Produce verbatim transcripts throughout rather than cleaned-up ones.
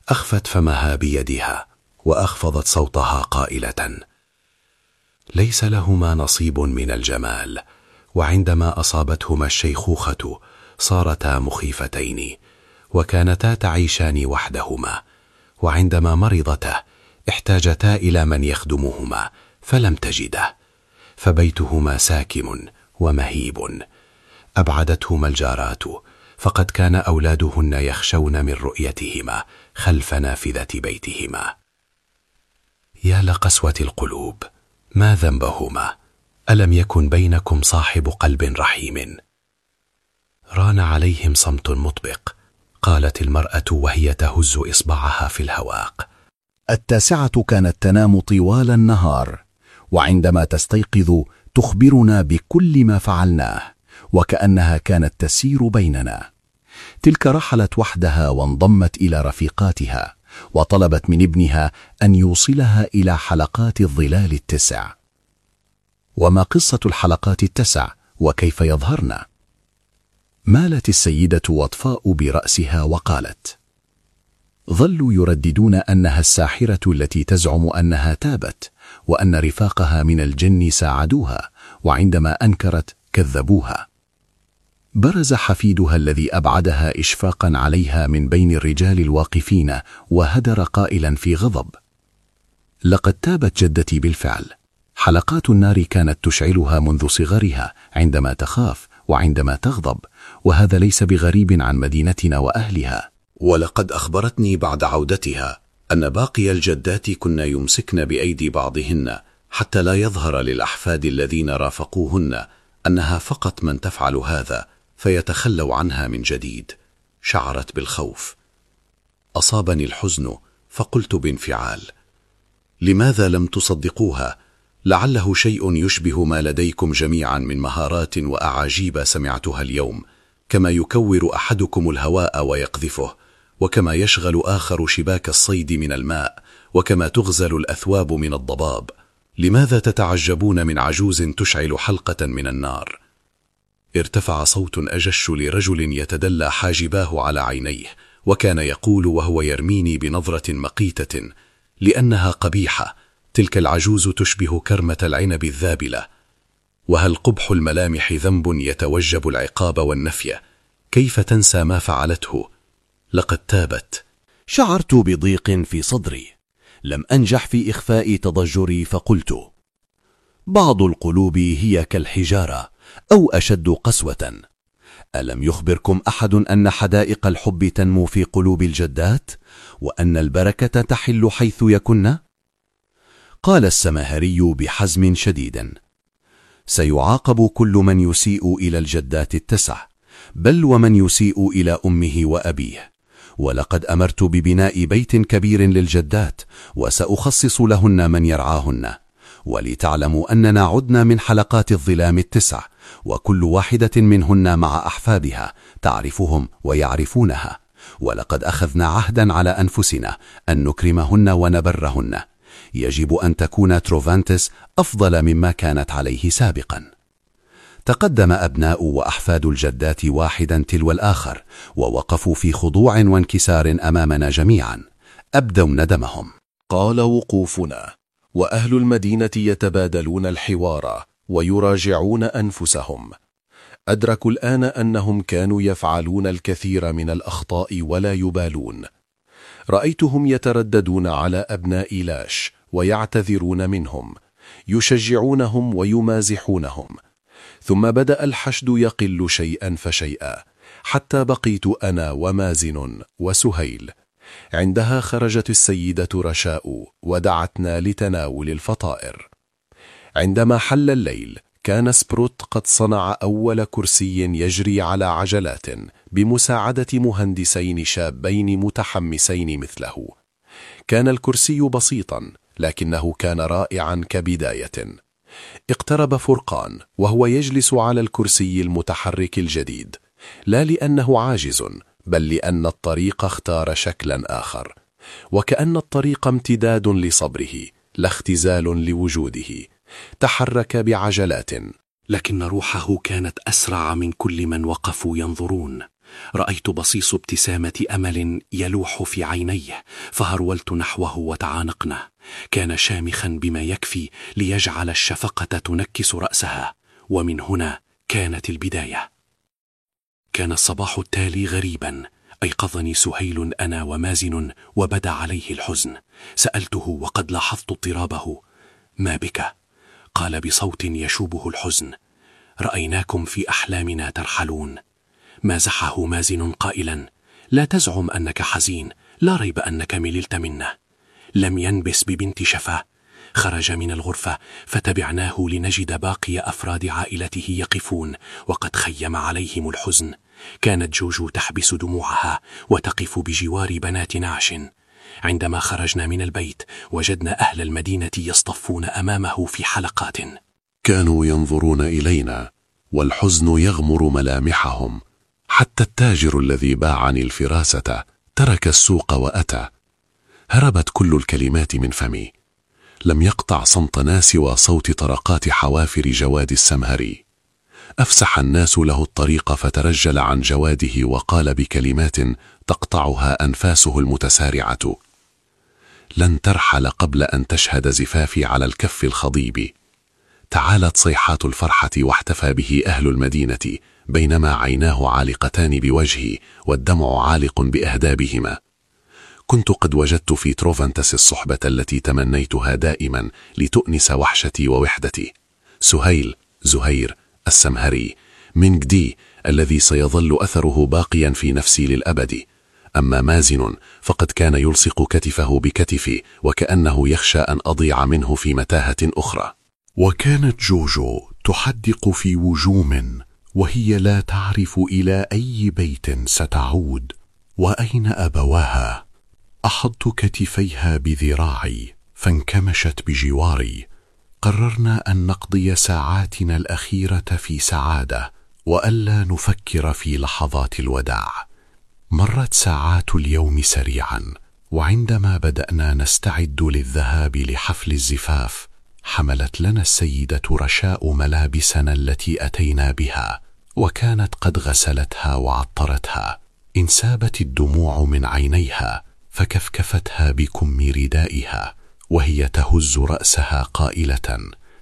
أخفت فمها بيدها وأخفضت صوتها قائلة: ليس لهما نصيب من الجمال، وعندما أصابتهما الشيخوخة صارتا مخيفتين، وكانتا تعيشان وحدهما، وعندما مرضتا احتاجتا إلى من يخدمهما فلم تجده، فبيتهما ساكن ومهيب. أبعدتهما الجارات، فقد كان أولادهن يخشون من رؤيتهما خلف نافذة بيتهما. يا لقسوة القلوب، ما ذنبهما؟ ألم يكن بينكم صاحب قلب رحيم؟ ران عليهم صمت مطبق. قالت المرأة وهي تهز إصبعها في الهواق: التاسعة كانت تنام طوال النهار، وعندما تستيقظ تخبرنا بكل ما فعلناه، وكأنها كانت تسير بيننا. تلك رحلت وحدها وانضمت إلى رفيقاتها، وطلبت من ابنها أن يوصلها إلى حلقات الظلال التسع. وما قصة الحلقات التسع وكيف يظهرن؟ مالت السيدة وطفاء برأسها وقالت: ظلوا يرددون أنها الساحرة التي تزعم أنها تابت، وأن رفاقها من الجن ساعدوها، وعندما أنكرت كذبوها. برز حفيدها الذي أبعدها إشفاقا عليها من بين الرجال الواقفين، وهدر قائلا في غضب: لقد تابت جدتي بالفعل. حلقات النار كانت تشعلها منذ صغرها عندما تخاف وعندما تغضب، وهذا ليس بغريب عن مدينتنا وأهلها. ولقد أخبرتني بعد عودتها أن باقي الجدات كن يمسكن بأيدي بعضهن حتى لا يظهر للأحفاد الذين رافقوهن أنها فقط من تفعل هذا، فيتخلوا عنها من جديد. شعرت بالخوف. أصابني الحزن، فقلت بانفعال: لماذا لم تصدقوها؟ لعله شيء يشبه ما لديكم جميعا من مهارات وأعاجيب سمعتها اليوم، كما يكور أحدكم الهواء ويقذفه، وكما يشغل آخر شباك الصيد من الماء، وكما تغزل الأثواب من الضباب. لماذا تتعجبون من عجوز تشعل حلقة من النار؟ ارتفع صوت أجش لرجل يتدلى حاجباه على عينيه، وكان يقول وهو يرميني بنظرة مقيتة: لأنها قبيحة، تلك العجوز تشبه كرمة العنب الذابلة. وهل قبح الملامح ذنب يتوجب العقاب والنفي؟ كيف تنسى ما فعلته؟ لقد تابت. شعرت بضيق في صدري، لم أنجح في إخفاء تضجري، فقلت: بعض القلوب هي كالحجارة أو أشد قسوة. ألم يخبركم أحد أن حدائق الحب تنمو في قلوب الجدات، وأن البركة تحل حيث يكن؟ قال السماهري بحزم شديد: سيعاقب كل من يسيء إلى الجدات التسع، بل ومن يسيء إلى أمه وأبيه. ولقد أمرت ببناء بيت كبير للجدات، وسأخصص لهن من يرعاهن. ولتعلموا أننا عدنا من حلقات الظلام التسع، وكل واحدة منهن مع أحفادها تعرفهم ويعرفونها. ولقد أخذنا عهدا على أنفسنا أن نكرمهن ونبرهن. يجب أن تكون تروفانتس أفضل مما كانت عليه سابقا. تقدم أبناء وأحفاد الجدات واحدا تلو الآخر، ووقفوا في خضوع وانكسار أمامنا جميعا، أبدوا ندمهم. قال وقوفنا، وأهل المدينة يتبادلون الحوار ويراجعون أنفسهم. أدركوا الآن أنهم كانوا يفعلون الكثير من الأخطاء ولا يبالون. رأيتهم يترددون على أبناء لاش ويعتذرون منهم، يشجعونهم ويمازحونهم. ثم بدأ الحشد يقل شيئا فشيئا، حتى بقيت أنا ومازن وسهيل. عندها خرجت السيدة رشاء ودعتنا لتناول الفطائر. عندما حل الليل كان سبروت قد صنع أول كرسي يجري على عجلات بمساعدة مهندسين شابين متحمسين مثله. كان الكرسي بسيطا، لكنه كان رائعا كبداية. اقترب فرقان وهو يجلس على الكرسي المتحرك الجديد، لا لأنه عاجز، بل لأن الطريق اختار شكلا آخر، وكأن الطريق امتداد لصبره لا اختزال لوجوده. تحرك بعجلات، لكن روحه كانت أسرع من كل من وقفوا ينظرون. رأيت بصيص ابتسامة أمل يلوح في عينيه، فهرولت نحوه وتعانقنا. كان شامخا بما يكفي ليجعل الشفقة تنكس رأسها، ومن هنا كانت البداية. كان الصباح التالي غريبا. أيقظني سهيل أنا ومازن وبدا عليه الحزن. سألته وقد لاحظت اضطرابه: ما بك؟ قال بصوت يشوبه الحزن: رأيناكم في أحلامنا ترحلون. مازحه مازن قائلا: لا تزعم أنك حزين، لا ريب أنك مللت منا. لم ينبس ببنت شفاه. خرج من الغرفة فتبعناه لنجد باقي أفراد عائلته يقفون وقد خيم عليهم الحزن. كانت جوجو تحبس دموعها وتقف بجوار بنات نعش. عندما خرجنا من البيت وجدنا أهل المدينة يصطفون أمامه في حلقات. كانوا ينظرون إلينا والحزن يغمر ملامحهم. حتى التاجر الذي باعني الفراسة ترك السوق وأتى. هربت كل الكلمات من فمي. لم يقطع صمتنا سوى صوت طرقات حوافر جواد السمهري. أفسح الناس له الطريق فترجل عن جواده وقال بكلمات تقطعها أنفاسه المتسارعة: لن ترحل قبل أن تشهد زفافي على الكف الخضيب. تعالت صيحات الفرحة واحتفى به أهل المدينة، بينما عيناه عالقتان بوجهي والدمع عالق بأهدابهما. كنت قد وجدت في تروفانتس الصحبة التي تمنيتها دائما لتؤنس وحشتي ووحدتي. سهيل، زهير، السمهري، مينغ دي الذي سيظل أثره باقيا في نفسي للأبد. أما مازن فقد كان يلصق كتفه بكتفي وكأنه يخشى أن أضيع منه في متاهة أخرى. وكانت جوجو تحدق في وجوم وهي لا تعرف إلى أي بيت ستعود وأين أبواها. أحضت كتفيها بذراعي فانكمشت بجواري. قررنا أن نقضي ساعاتنا الأخيرة في سعادة وألا نفكر في لحظات الوداع. مرت ساعات اليوم سريعا، وعندما بدأنا نستعد للذهاب لحفل الزفاف حملت لنا السيدة رشاء ملابسنا التي أتينا بها، وكانت قد غسلتها وعطرتها. انسابت الدموع من عينيها فكفكفتها بكم ردائها وهي تهز رأسها قائلة: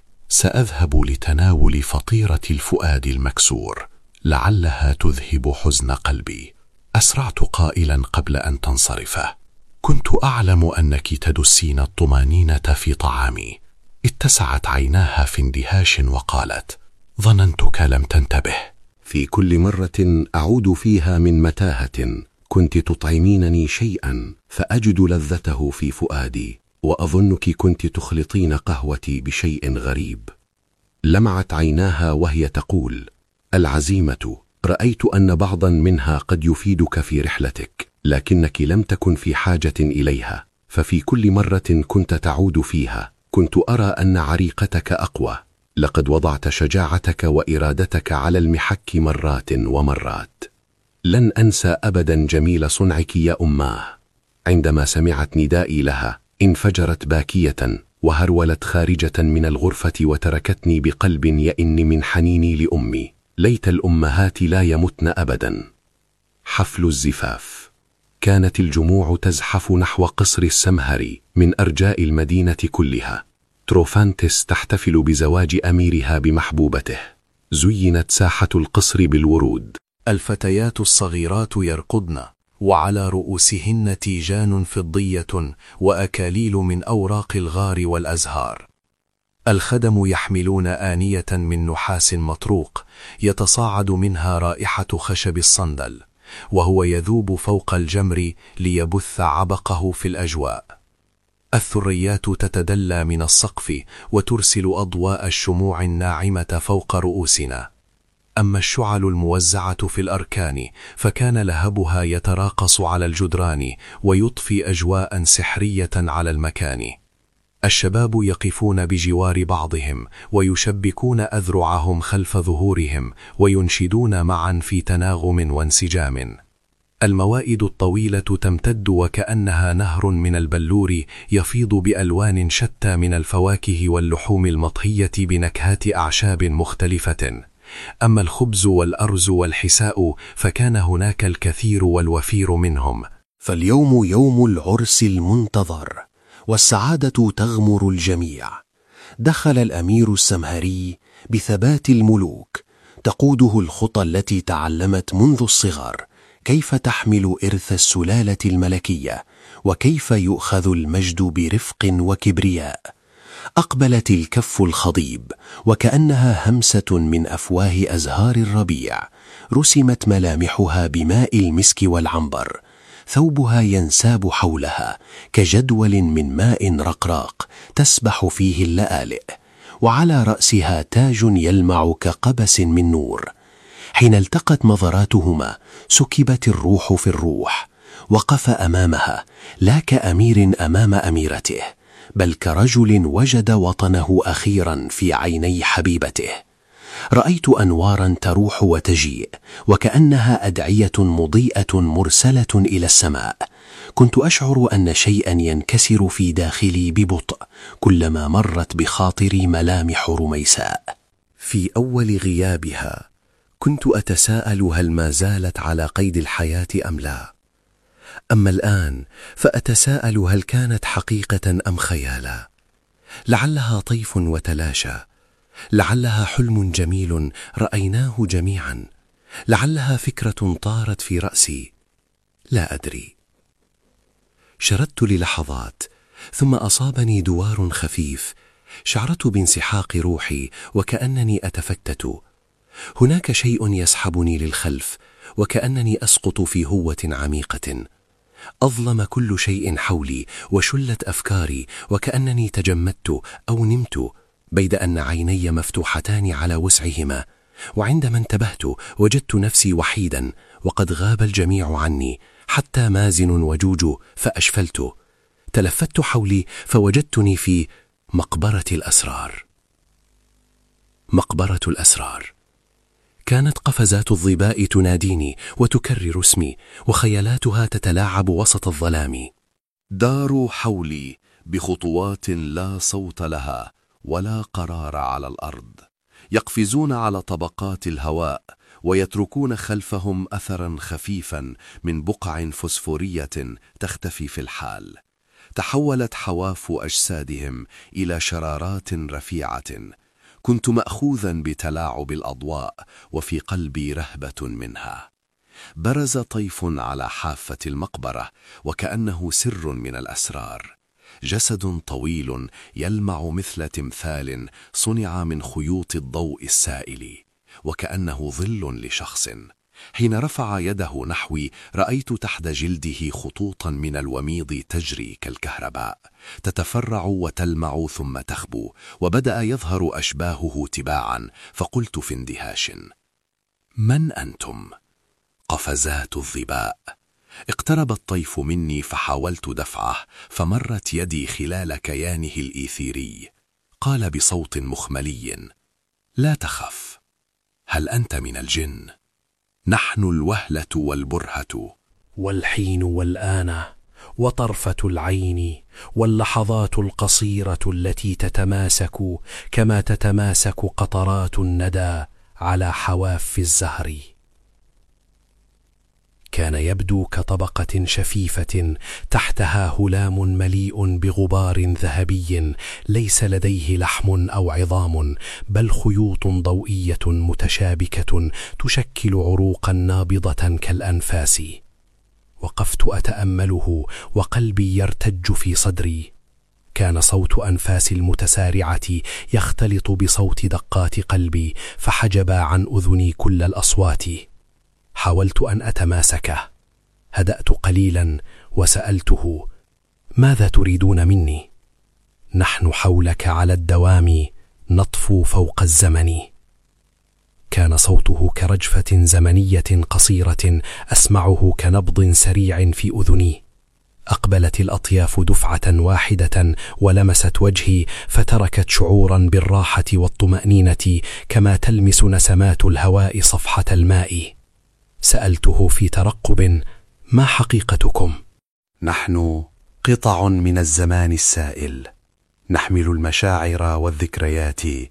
سأذهب لتناول فطيرة الفؤاد المكسور، لعلها تذهب حزن قلبي. أسرعت قائلا قبل أن تنصرف: كنت أعلم أنك تدسين الطمانينة في طعامي. اتسعت عيناها في اندهاش وقالت: ظننتك لم تنتبه. في كل مرة أعود فيها من متاهة كنت تطعمينني شيئا فأجد لذته في فؤادي، وأظنك كنت تخلطين قهوتي بشيء غريب. لمعت عيناها وهي تقول: العزيمة، رأيت أن بعضا منها قد يفيدك في رحلتك، لكنك لم تكن في حاجة إليها، ففي كل مرة كنت تعود فيها كنت أرى أن عريقتك أقوى. لقد وضعت شجاعتك وإرادتك على المحك مرات ومرات. لن أنسى أبدا جميل صنعك يا أماه. عندما سمعت ندائي لها انفجرت باكية وهرولت خارجة من الغرفة وتركتني بقلب يئن من حنيني لأمي. ليت الأمهات لا يمتن أبدا. حفل الزفاف. كانت الجموع تزحف نحو قصر السمهري من أرجاء المدينة كلها. تروفانتس تحتفل بزواج أميرها بمحبوبته. زينت ساحة القصر بالورود. الفتيات الصغيرات يرقدن، وعلى رؤوسهن تيجان فضية وأكاليل من أوراق الغار والأزهار. الخدم يحملون آنية من نحاس مطروق يتصاعد منها رائحة خشب الصندل، وهو يذوب فوق الجمر ليبث عبقه في الأجواء. الثريات تتدلى من السقف وترسل أضواء الشموع الناعمة فوق رؤوسنا. أما الشعل الموزعة في الأركان فكان لهبها يتراقص على الجدران ويضفي أجواء سحرية على المكان. الشباب يقفون بجوار بعضهم ويشبكون أذرعهم خلف ظهورهم وينشدون معا في تناغم وانسجام. الموائد الطويلة تمتد وكأنها نهر من البلور يفيض بألوان شتى من الفواكه واللحوم المطهية بنكهات أعشاب مختلفة. أما الخبز والأرز والحساء فكان هناك الكثير والوفير منهم. فاليوم يوم العرس المنتظر، والسعادة تغمر الجميع. دخل الأمير السمهري بثبات الملوك، تقوده الخطى التي تعلمت منذ الصغر كيف تحمل إرث السلالة الملكية، وكيف يؤخذ المجد برفق وكبرياء. أقبلت الكف الخضيب وكأنها همسة من أفواه أزهار الربيع، رسمت ملامحها بماء المسك والعنبر، ثوبها ينساب حولها كجدول من ماء رقراق تسبح فيه اللآلئ، وعلى رأسها تاج يلمع كقبس من نور. حين التقت نظراتهما سكبت الروح في الروح. وقف أمامها لا كأمير أمام أميرته، بل كرجل وجد وطنه أخيرا في عيني حبيبته. رأيت أنوارا تروح وتجيء وكأنها أدعية مضيئة مرسلة إلى السماء. كنت أشعر أن شيئا ينكسر في داخلي ببطء كلما مرت بخاطري ملامح رميساء. في أول غيابها كنت أتساءل هل ما زالت على قيد الحياة أم لا، أما الآن فأتساءل هل كانت حقيقة أم خيالا. لعلها طيف وتلاشى، لعلها حلم جميل رأيناه جميعا، لعلها فكرة طارت في رأسي، لا أدري. شردت للحظات ثم أصابني دوار خفيف، شعرت بانسحاق روحي وكأنني أتفتت. هناك شيء يسحبني للخلف وكأنني أسقط في هوة عميقة. أظلم كل شيء حولي وشلت أفكاري وكأنني تجمدت أو نمت، بيد أن عيني مفتوحتان على وسعهما. وعندما انتبهت وجدت نفسي وحيدا وقد غاب الجميع عني حتى مازن وجوجو، فأشفلت. تلفت حولي فوجدتني في مقبرة الأسرار. مقبرة الأسرار. كانت قفزات الظباء تناديني وتكرر اسمي، وخيالاتها تتلاعب وسط الظلام. داروا حولي بخطوات لا صوت لها ولا قرار على الأرض، يقفزون على طبقات الهواء ويتركون خلفهم أثرا خفيفا من بقع فسفورية تختفي في الحال. تحولت حواف أجسادهم إلى شرارات رفيعة. كنت مأخوذا بتلاعب الأضواء وفي قلبي رهبة منها. برز طيف على حافة المقبرة وكأنه سر من الأسرار. جسد طويل يلمع مثل تمثال صنع من خيوط الضوء السائل، وكأنه ظل لشخص. حين رفع يده نحوي رأيت تحت جلده خطوطا من الوميض تجري كالكهرباء، تتفرع وتلمع ثم تخبو، وبدأ يظهر أشباهه تباعا. فقلت في اندهاش: من أنتم؟ قفزات الظباء. اقترب الطيف مني فحاولت دفعه، فمرت يدي خلال كيانه الإيثيري. قال بصوت مخملي: لا تخف، هل أنت من الجن؟ نحن الوهلة والبرهة والحين والآن وطرفة العين واللحظات القصيرة التي تتماسك كما تتماسك قطرات الندى على حواف الزهر. كان يبدو كطبقة شفيفة تحتها هلام مليء بغبار ذهبي ليس لديه لحم أو عظام، بل خيوط ضوئية متشابكة تشكل عروقا نابضة كالأنفاس. وقفت أتأمله وقلبي يرتج في صدري. كان صوت أنفاس المتسارعة يختلط بصوت دقات قلبي، فحجب عن أذني كل الأصوات. حاولت أن أتماسكه. هدأت قليلا وسألته: ماذا تريدون مني؟ نحن حولك على الدوام نطفو فوق الزمن. كان صوته كرجفة زمنية قصيرة أسمعه كنبض سريع في أذني. أقبلت الأطياف دفعة واحدة ولمست وجهي، فتركت شعورا بالراحة والطمأنينة كما تلمس نسمات الهواء صفحة الماء. سألته في ترقب: ما حقيقتكم؟ نحن قطع من الزمان السائل، نحمل المشاعر والذكريات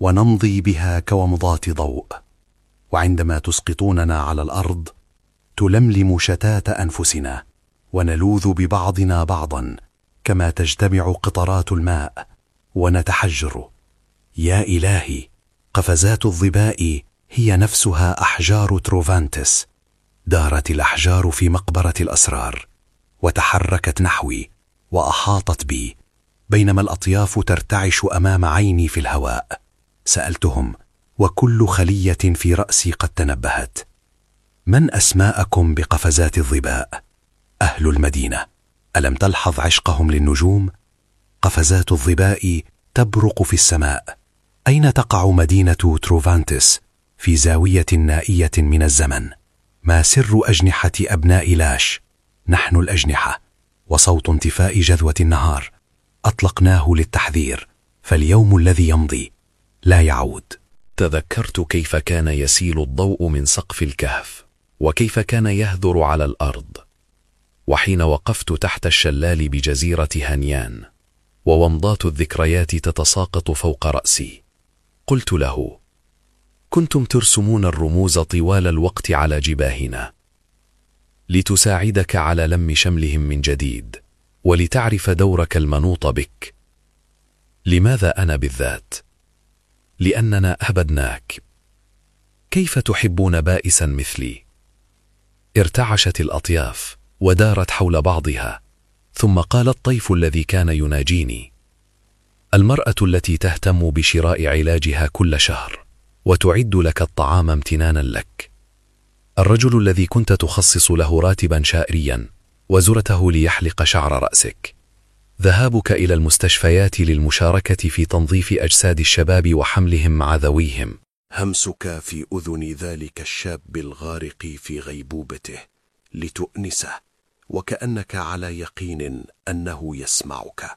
ونمضي بها كومضات ضوء، وعندما تسقطوننا على الأرض تلملم شتات أنفسنا، ونلوذ ببعضنا بعضا كما تجتمع قطرات الماء ونتحجر. يا إلهي، قفزات الظباء هي نفسها أحجار تروفانتس. دارت الأحجار في مقبرة الأسرار وتحركت نحوي وأحاطت بي، بينما الأطياف ترتعش أمام عيني في الهواء. سألتهم وكل خلية في رأسي قد تنبهت: من أسماءكم بقفزات الظباء؟ أهل المدينة، ألم تلحظ عشقهم للنجوم؟ قفزات الظباء تبرق في السماء. أين تقع مدينة تروفانتس؟ في زاوية نائية من الزمن. ما سر أجنحة أبناء لاش؟ نحن الأجنحة. وصوت انطفاء جذوة النهار أطلقناه للتحذير، فاليوم الذي يمضي لا يعود. تذكرت كيف كان يسيل الضوء من سقف الكهف، وكيف كان يهذر على الأرض. وحين وقفت تحت الشلال بجزيرة هنيان وومضات الذكريات تتساقط فوق رأسي، قلت له: كنتم ترسمون الرموز طوال الوقت على جباهنا لتساعدك على لم شملهم من جديد، ولتعرف دورك المنوط بك. لماذا أنا بالذات؟ لأننا أبدناك. كيف تحبون بائسا مثلي؟ ارتعشت الأطياف ودارت حول بعضها، ثم قال الطيف الذي كان يناجيني: المرأة التي تهتم بشراء علاجها كل شهر وتعد لك الطعام امتنانا لك، الرجل الذي كنت تخصص له راتبا شهريا وزرته ليحلق شعر رأسك، ذهابك إلى المستشفيات للمشاركة في تنظيف أجساد الشباب وحملهم مع ذويهم، همسك في أذن ذلك الشاب الغارق في غيبوبته لتؤنسه وكأنك على يقين أنه يسمعك،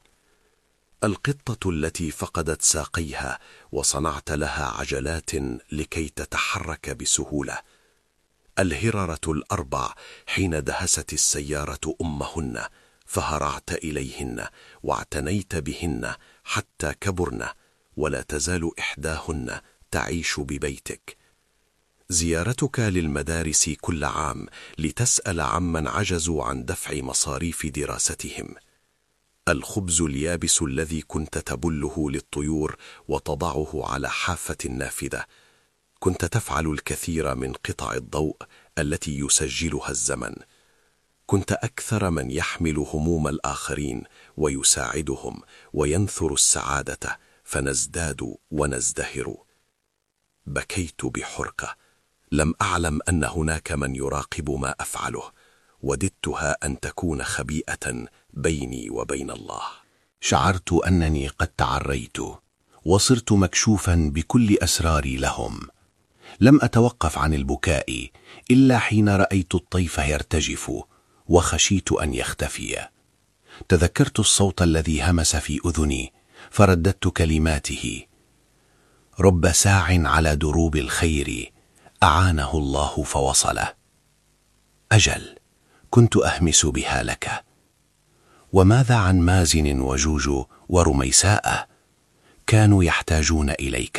القطة التي فقدت ساقيها وصنعت لها عجلات لكي تتحرك بسهولة، الهررة الأربع حين دهست السيارة أمهن فهرعت إليهن واعتنيت بهن حتى كبرن، ولا تزال إحداهن تعيش ببيتك، زيارتك للمدارس كل عام لتسأل عمن عجزوا عن دفع مصاريف دراستهم، الخبز اليابس الذي كنت تبله للطيور وتضعه على حافة النافذة، كنت تفعل الكثير من قطع الضوء التي يسجلها الزمن، كنت أكثر من يحمل هموم الآخرين ويساعدهم وينثر السعادة، فنزداد ونزدهر. بكيت بحرقة، لم أعلم أن هناك من يراقب ما أفعله، وددتها أن تكون خبيئة بيني وبين الله. شعرت أنني قد تعريت وصرت مكشوفا بكل أسراري لهم. لم أتوقف عن البكاء إلا حين رأيت الطيف يرتجف وخشيت أن يختفي. تذكرت الصوت الذي همس في أذني فرددت كلماته: رب ساع على دروب الخير أعانه الله فوصله. أجل، كنت أهمس بها لك. وماذا عن مازن وجوجو ورميساء؟ كانوا يحتاجون إليك.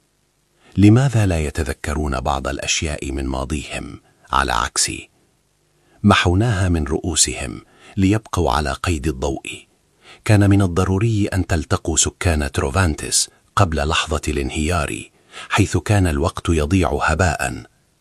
لماذا لا يتذكرون بعض الأشياء من ماضيهم على عكسي؟ محوناها من رؤوسهم ليبقوا على قيد الضوء. كان من الضروري أن تلتقوا سكان تروفانتس قبل لحظة الانهيار، حيث كان الوقت يضيع هباء.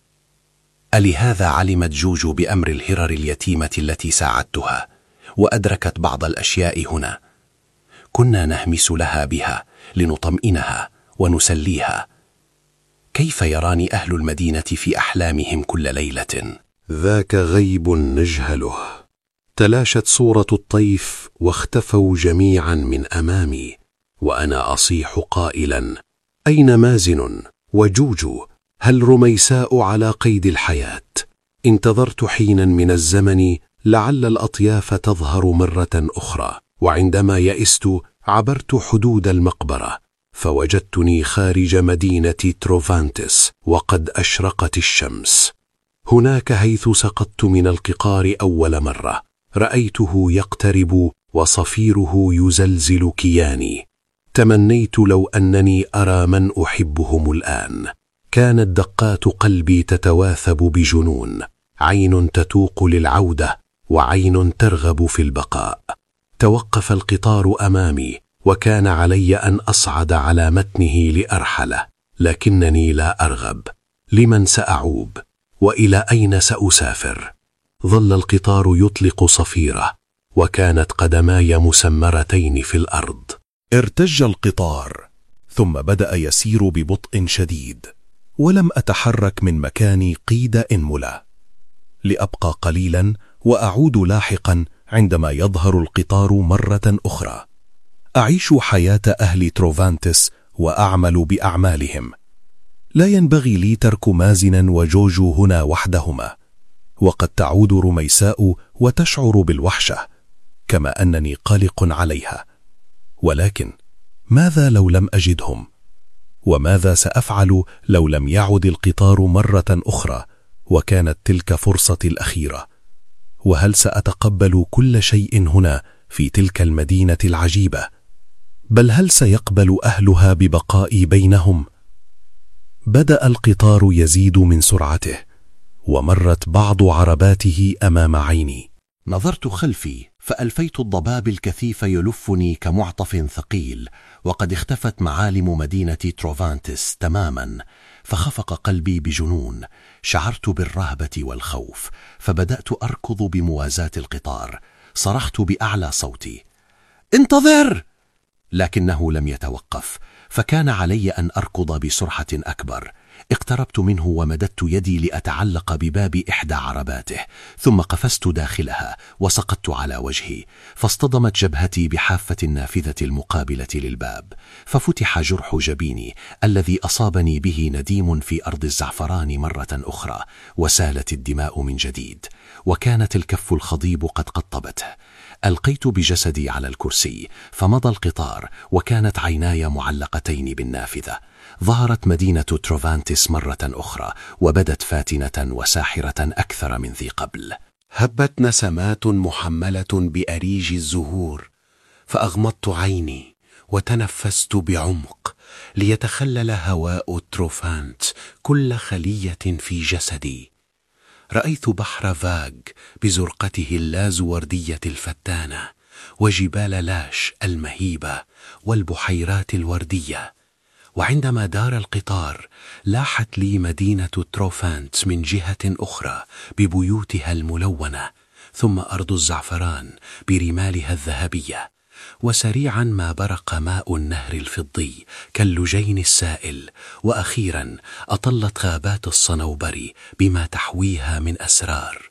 ألهذا علمت جوجو بأمر الهرر اليتيمة التي ساعدتها وأدركت بعض الأشياء هنا؟ كنا نهمس لها بها لنطمئنها ونسليها. كيف يراني أهل المدينة في أحلامهم كل ليلة؟ ذاك غيب نجهله. تلاشت صورة الطيف واختفوا جميعا من أمامي، وأنا أصيح قائلا: أين مازن وجوجو؟ هل رميساء على قيد الحياة؟ انتظرت حينا من الزمن لعل الأطياف تظهر مرة أخرى، وعندما يئست عبرت حدود المقبرة فوجدتني خارج مدينة تروفانتس وقد أشرقت الشمس. هناك حيث سقطت من الققار أول مرة رأيته يقترب وصفيره يزلزل كياني. تمنيت لو أنني أرى من أحبهم الآن. كانت دقات قلبي تتواثب بجنون، عين تتوق للعودة وعين ترغب في البقاء. توقف القطار أمامي، وكان علي أن أصعد على متنه لأرحله، لكنني لا أرغب. لمن سأعوب؟ وإلى أين سأسافر؟ ظل القطار يطلق صفيره، وكانت قدماي مسمرتين في الأرض. ارتج القطار، ثم بدأ يسير ببطء شديد، ولم أتحرك من مكاني قيد إنملة، لأبقى قليلا وأعود لاحقا عندما يظهر القطار مرة أخرى. أعيش حياة أهل تروفانتس وأعمل بأعمالهم. لا ينبغي لي ترك مازنا وجوجو هنا وحدهما، وقد تعود رميساء وتشعر بالوحشة كما أنني قلق عليها. ولكن ماذا لو لم أجدهم؟ وماذا سأفعل لو لم يعد القطار مرة أخرى وكانت تلك فرصتي الأخيرة؟ وهل سأتقبل كل شيء هنا في تلك المدينة العجيبة؟ بل هل سيقبل أهلها ببقائي بينهم؟ بدأ القطار يزيد من سرعته، ومرت بعض عرباته أمام عيني. نظرت خلفي فألفيت الضباب الكثيف يلفني كمعطف ثقيل، وقد اختفت معالم مدينة تروفانتس تماما. فخفق قلبي بجنون، شعرت بالرهبة والخوف، فبدأت أركض بموازاة القطار. صرخت بأعلى صوتي: انتظر! لكنه لم يتوقف، فكان علي أن أركض بسرعة أكبر. اقتربت منه ومددت يدي لأتعلق بباب إحدى عرباته، ثم قفزت داخلها وسقطت على وجهي، فاصطدمت جبهتي بحافة النافذة المقابلة للباب، ففتح جرح جبيني الذي أصابني به نديم في أرض الزعفران مرة أخرى، وسالت الدماء من جديد، وكانت الكف الخضيب قد قطبته. ألقيت بجسدي على الكرسي، فمضى القطار وكانت عيناي معلقتين بالنافذة. ظهرت مدينة تروفانتس مرة أخرى، وبدت فاتنة وساحرة أكثر من ذي قبل. هبت نسمات محملة بأريج الزهور، فأغمضت عيني وتنفست بعمق ليتخلل هواء تروفانت كل خلية في جسدي. رأيت بحر فاغ بزرقته اللازوردية الفتانة، وجبال لاش المهيبة، والبحيرات الوردية. وعندما دار القطار لاحت لي مدينة تروفانت من جهة أخرى ببيوتها الملونة، ثم أرض الزعفران برمالها الذهبية. وسريعا ما برق ماء النهر الفضي كاللجين السائل، وأخيرا أطلت غابات الصنوبر بما تحويها من أسرار.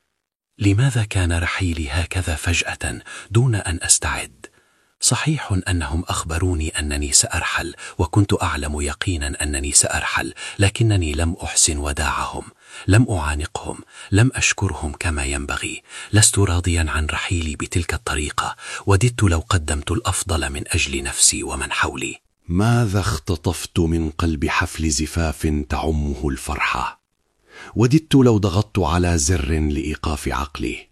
لماذا كان رحيلي هكذا فجأة دون أن أستعد؟ صحيح أنهم أخبروني أنني سأرحل، وكنت أعلم يقينا أنني سأرحل، لكنني لم أحسن وداعهم، لم أعانقهم، لم أشكرهم كما ينبغي. لست راضيا عن رحيلي بتلك الطريقة، وددت لو قدمت الأفضل من أجل نفسي ومن حولي. ماذا اختطفت من قلب حفل زفاف تعمه الفرحة؟ وددت لو ضغطت على زر لإيقاف عقلي،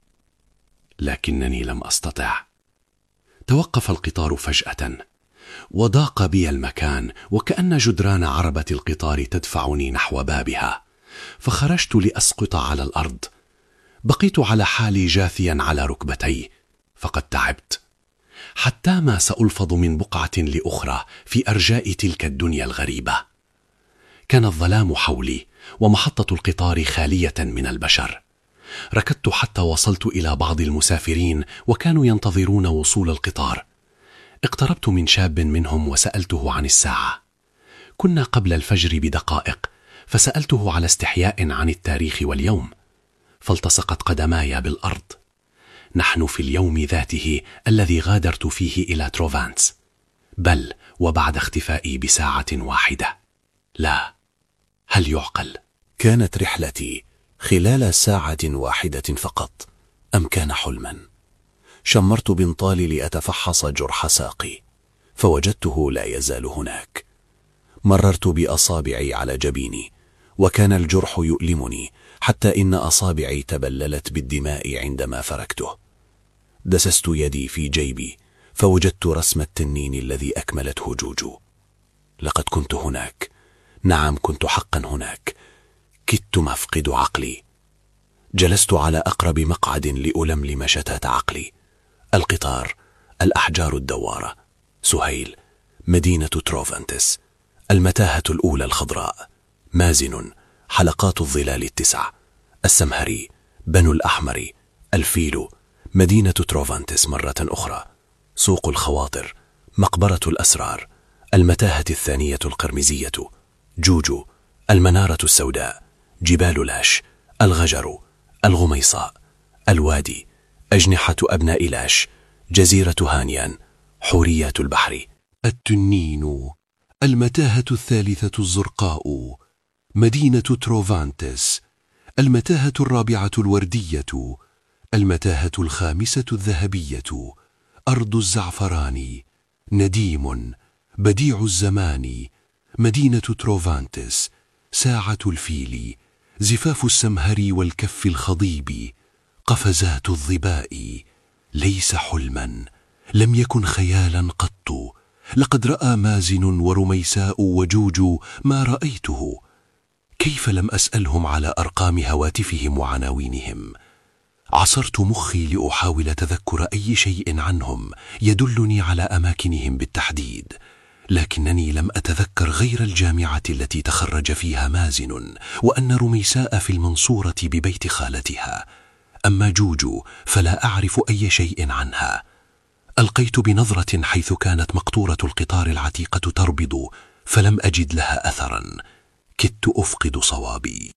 لكنني لم أستطع. توقف القطار فجأة، وضاق بي المكان، وكأن جدران عربة القطار تدفعني نحو بابها، فخرجت لأسقط على الأرض. بقيت على حالي جاثيا على ركبتي، فقد تعبت، حتى ما سألفظ من بقعة لأخرى في أرجاء تلك الدنيا الغريبة. كان الظلام حولي، ومحطة القطار خالية من البشر. ركضت حتى وصلت إلى بعض المسافرين، وكانوا ينتظرون وصول القطار. اقتربت من شاب منهم وسألته عن الساعة. كنا قبل الفجر بدقائق، فسألته على استحياء عن التاريخ واليوم، فالتصقت قدماي بالأرض. نحن في اليوم ذاته الذي غادرت فيه إلى تروفانتس، بل وبعد اختفائي بساعة واحدة. لا، هل يعقل؟ كانت رحلتي خلال ساعة واحدة فقط، أم كان حلما؟ شمرت بنطالي لأتفحص جرح ساقي، فوجدته لا يزال هناك. مررت بأصابعي على جبيني، وكان الجرح يؤلمني حتى إن أصابعي تبللت بالدماء عندما فركته. دسست يدي في جيبي، فوجدت رسم التنين الذي أكملته جوجو. لقد كنت هناك، نعم كنت حقا هناك. كدت مفقد عقلي. جلست على أقرب مقعد لألملم شتات عقلي. القطار، الأحجار الدوارة، سهيل، مدينة تروفانتس، المتاهة الأولى الخضراء، مازن، حلقات الظلال التسع، السمهري، بنو الأحمر، الفيل، مدينة تروفانتس مرة أخرى، سوق الخواطر، مقبرة الأسرار، المتاهة الثانية القرمزية، جوجو، المنارة السوداء، جبال لاش، الغجر، الغميصاء، الوادي، أجنحة أبناء لاش، جزيرة هانيان، حوريات البحر، التنين، المتاهة الثالثة الزرقاء، مدينة تروفانتس، المتاهة الرابعة الوردية، المتاهة الخامسة الذهبية، أرض الزعفران، نديم، بديع الزمان، مدينة تروفانتس، ساعة الفيل، زفاف السمهر والكف الخضيب، قفزات الظباء. ليس حلما، لم يكن خيالا قط. لقد رأى مازن ورميساء وجوجو ما رأيته. كيف لم أسألهم على أرقام هواتفهم وعناوينهم؟ عصرت مخي لأحاول تذكر أي شيء عنهم يدلني على أماكنهم بالتحديد، لكنني لم أتذكر غير الجامعة التي تخرج فيها مازن، وأن رميساء في المنصورة ببيت خالتها. أما جوجو فلا أعرف أي شيء عنها. ألقيت بنظرة حيث كانت مقطورة القطار العتيقة تربض، فلم أجد لها أثرا. كدت أفقد صوابي.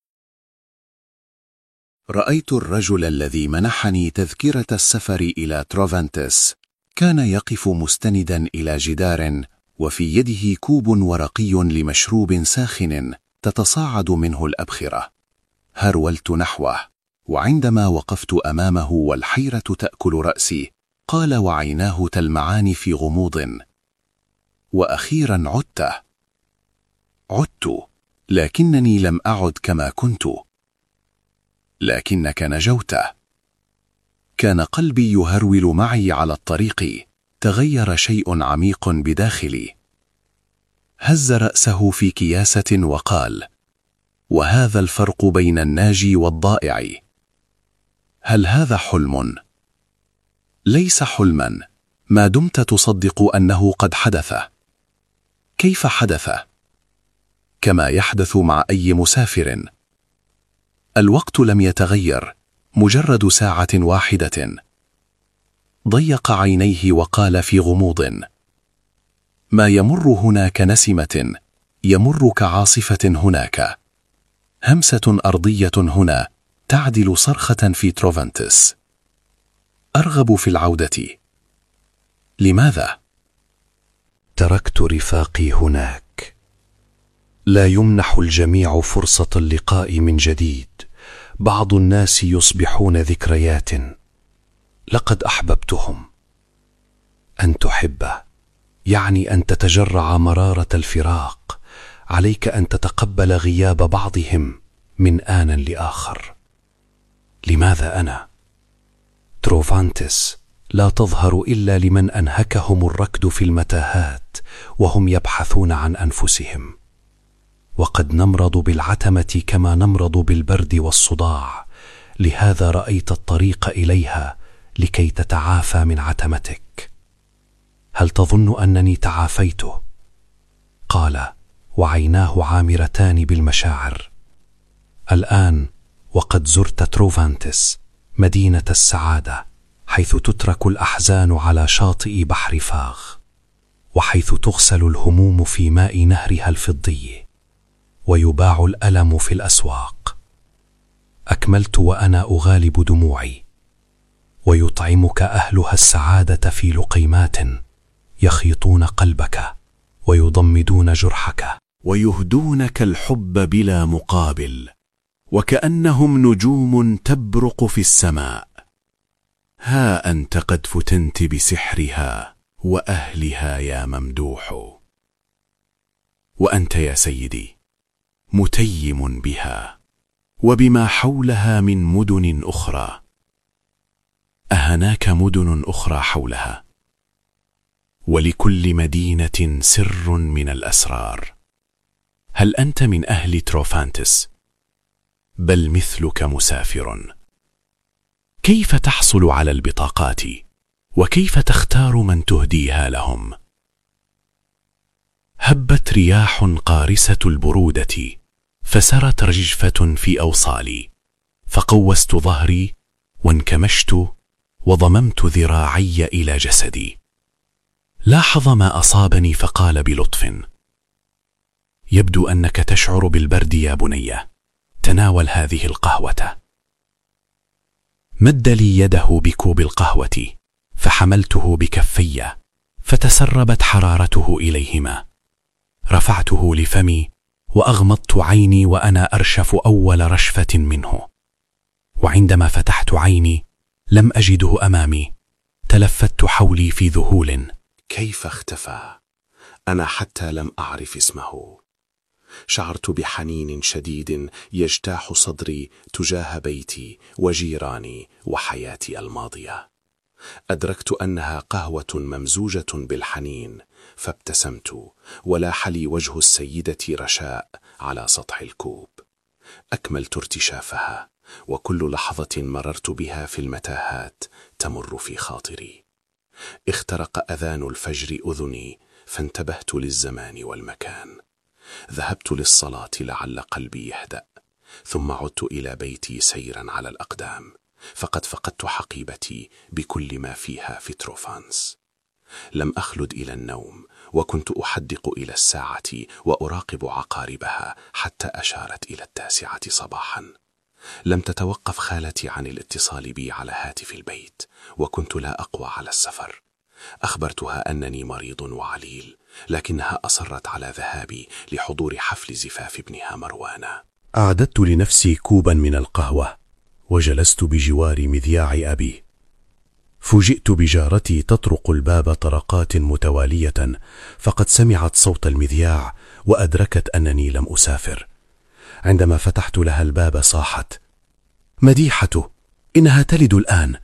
رأيت الرجل الذي منحني تذكرة السفر إلى تروفانتس كان يقف مستندا إلى جدار، وفي يده كوب ورقي لمشروب ساخن تتصاعد منه الأبخرة. هرولت نحوه، وعندما وقفت أمامه والحيرة تأكل رأسي قال وعيناه تلمعان في غموض: وأخيرا عدت. عدت، لكنني لم أعد كما كنت. لكنك نجوت. كان قلبي يهرول معي على الطريق. تغير شيء عميق بداخلي. هز رأسه في كياسة وقال: وهذا الفرق بين الناجي والضائع. هل هذا حلم؟ ليس حلما ما دمت تصدق أنه قد حدث. كيف حدث؟ كما يحدث مع أي مسافر. الوقت لم يتغير، مجرد ساعة واحدة. ضيق عينيه وقال في غموض: ما يمر هنا كنسمة، يمر كعاصفة هناك. همسة أرضية هنا تعدل صرخة في تروفانتس. أرغب في العودة. لماذا؟ تركت رفاقي هناك. لا يمنح الجميع فرصة اللقاء من جديد. بعض الناس يصبحون ذكريات. لقد أحببتهم. أن تحب يعني أن تتجرع مرارة الفراق. عليك أن تتقبل غياب بعضهم من آن لآخر. لماذا أنا؟ تروفانتس لا تظهر إلا لمن أنهكهم الركض في المتاهات وهم يبحثون عن أنفسهم. وقد نمرض بالعتمة كما نمرض بالبرد والصداع. لهذا رأيت الطريق إليها لكي تتعافى من عتمتك. هل تظن أنني تعافيت؟ قال وعيناه عامرتان بالمشاعر. الآن وقد زرت تروفانتس، مدينة السعادة، حيث تترك الأحزان على شاطئ بحر فاغ، وحيث تغسل الهموم في ماء نهرها الفضي، ويباع الألم في الأسواق. أكملت وأنا أغالب دموعي، ويطعمك أهلها السعادة في لقيمات يخيطون قلبك ويضمدون جرحك، ويهدونك الحب بلا مقابل، وكأنهم نجوم تبرق في السماء. ها أنت قد فتنت بسحرها وأهلها يا ممدوح، وأنت يا سيدي متيم بها وبما حولها من مدن أخرى. أهناك مدن أخرى حولها؟ ولكل مدينة سر من الأسرار. هل أنت من أهل تروفانتس؟ بل مثلك مسافر. كيف تحصل على البطاقات؟ وكيف تختار من تهديها لهم؟ هبت رياح قارسة البرودة، فسرت رجفة في أوصالي، فقوست ظهري وانكمشت وضممت ذراعي إلى جسدي. لاحظ ما أصابني فقال بلطف: يبدو أنك تشعر بالبرد يا بني، تناول هذه القهوة. مد لي يده بكوب القهوة، فحملته بكفي، فتسربت حرارته إليهما. رفعته لفمي وأغمضت عيني وأنا أرشف أول رشفة منه، وعندما فتحت عيني لم أجده أمامي. تلفت حولي في ذهول. كيف اختفى؟ أنا حتى لم أعرف اسمه. شعرت بحنين شديد يجتاح صدري تجاه بيتي وجيراني وحياتي الماضية. أدركت أنها قهوة ممزوجة بالحنين، فابتسمت ولاح لي وجه السيدة رشاء على سطح الكوب. أكملت ارتشافها، وكل لحظة مررت بها في المتاهات تمر في خاطري. اخترق أذان الفجر أذني، فانتبهت للزمان والمكان. ذهبت للصلاة لعل قلبي يهدأ، ثم عدت إلى بيتي سيرا على الأقدام، فقد فقدت حقيبتي بكل ما فيها في تروفانس. لم أخلد إلى النوم، وكنت أحدق إلى الساعة وأراقب عقاربها حتى أشارت إلى التاسعة صباحا. لم تتوقف خالتي عن الاتصال بي على هاتف البيت، وكنت لا أقوى على السفر. أخبرتها أنني مريض وعليل، لكنها أصرت على ذهابي لحضور حفل زفاف ابنها مروان. أعددت لنفسي كوبا من القهوة، وجلست بجوار مذياع أبي. فوجئت بجارتي تطرق الباب طرقات متوالية، فقد سمعت صوت المذياع وأدركت أنني لم أسافر. عندما فتحت لها الباب صاحت: مديحة، إنها تلد الآن.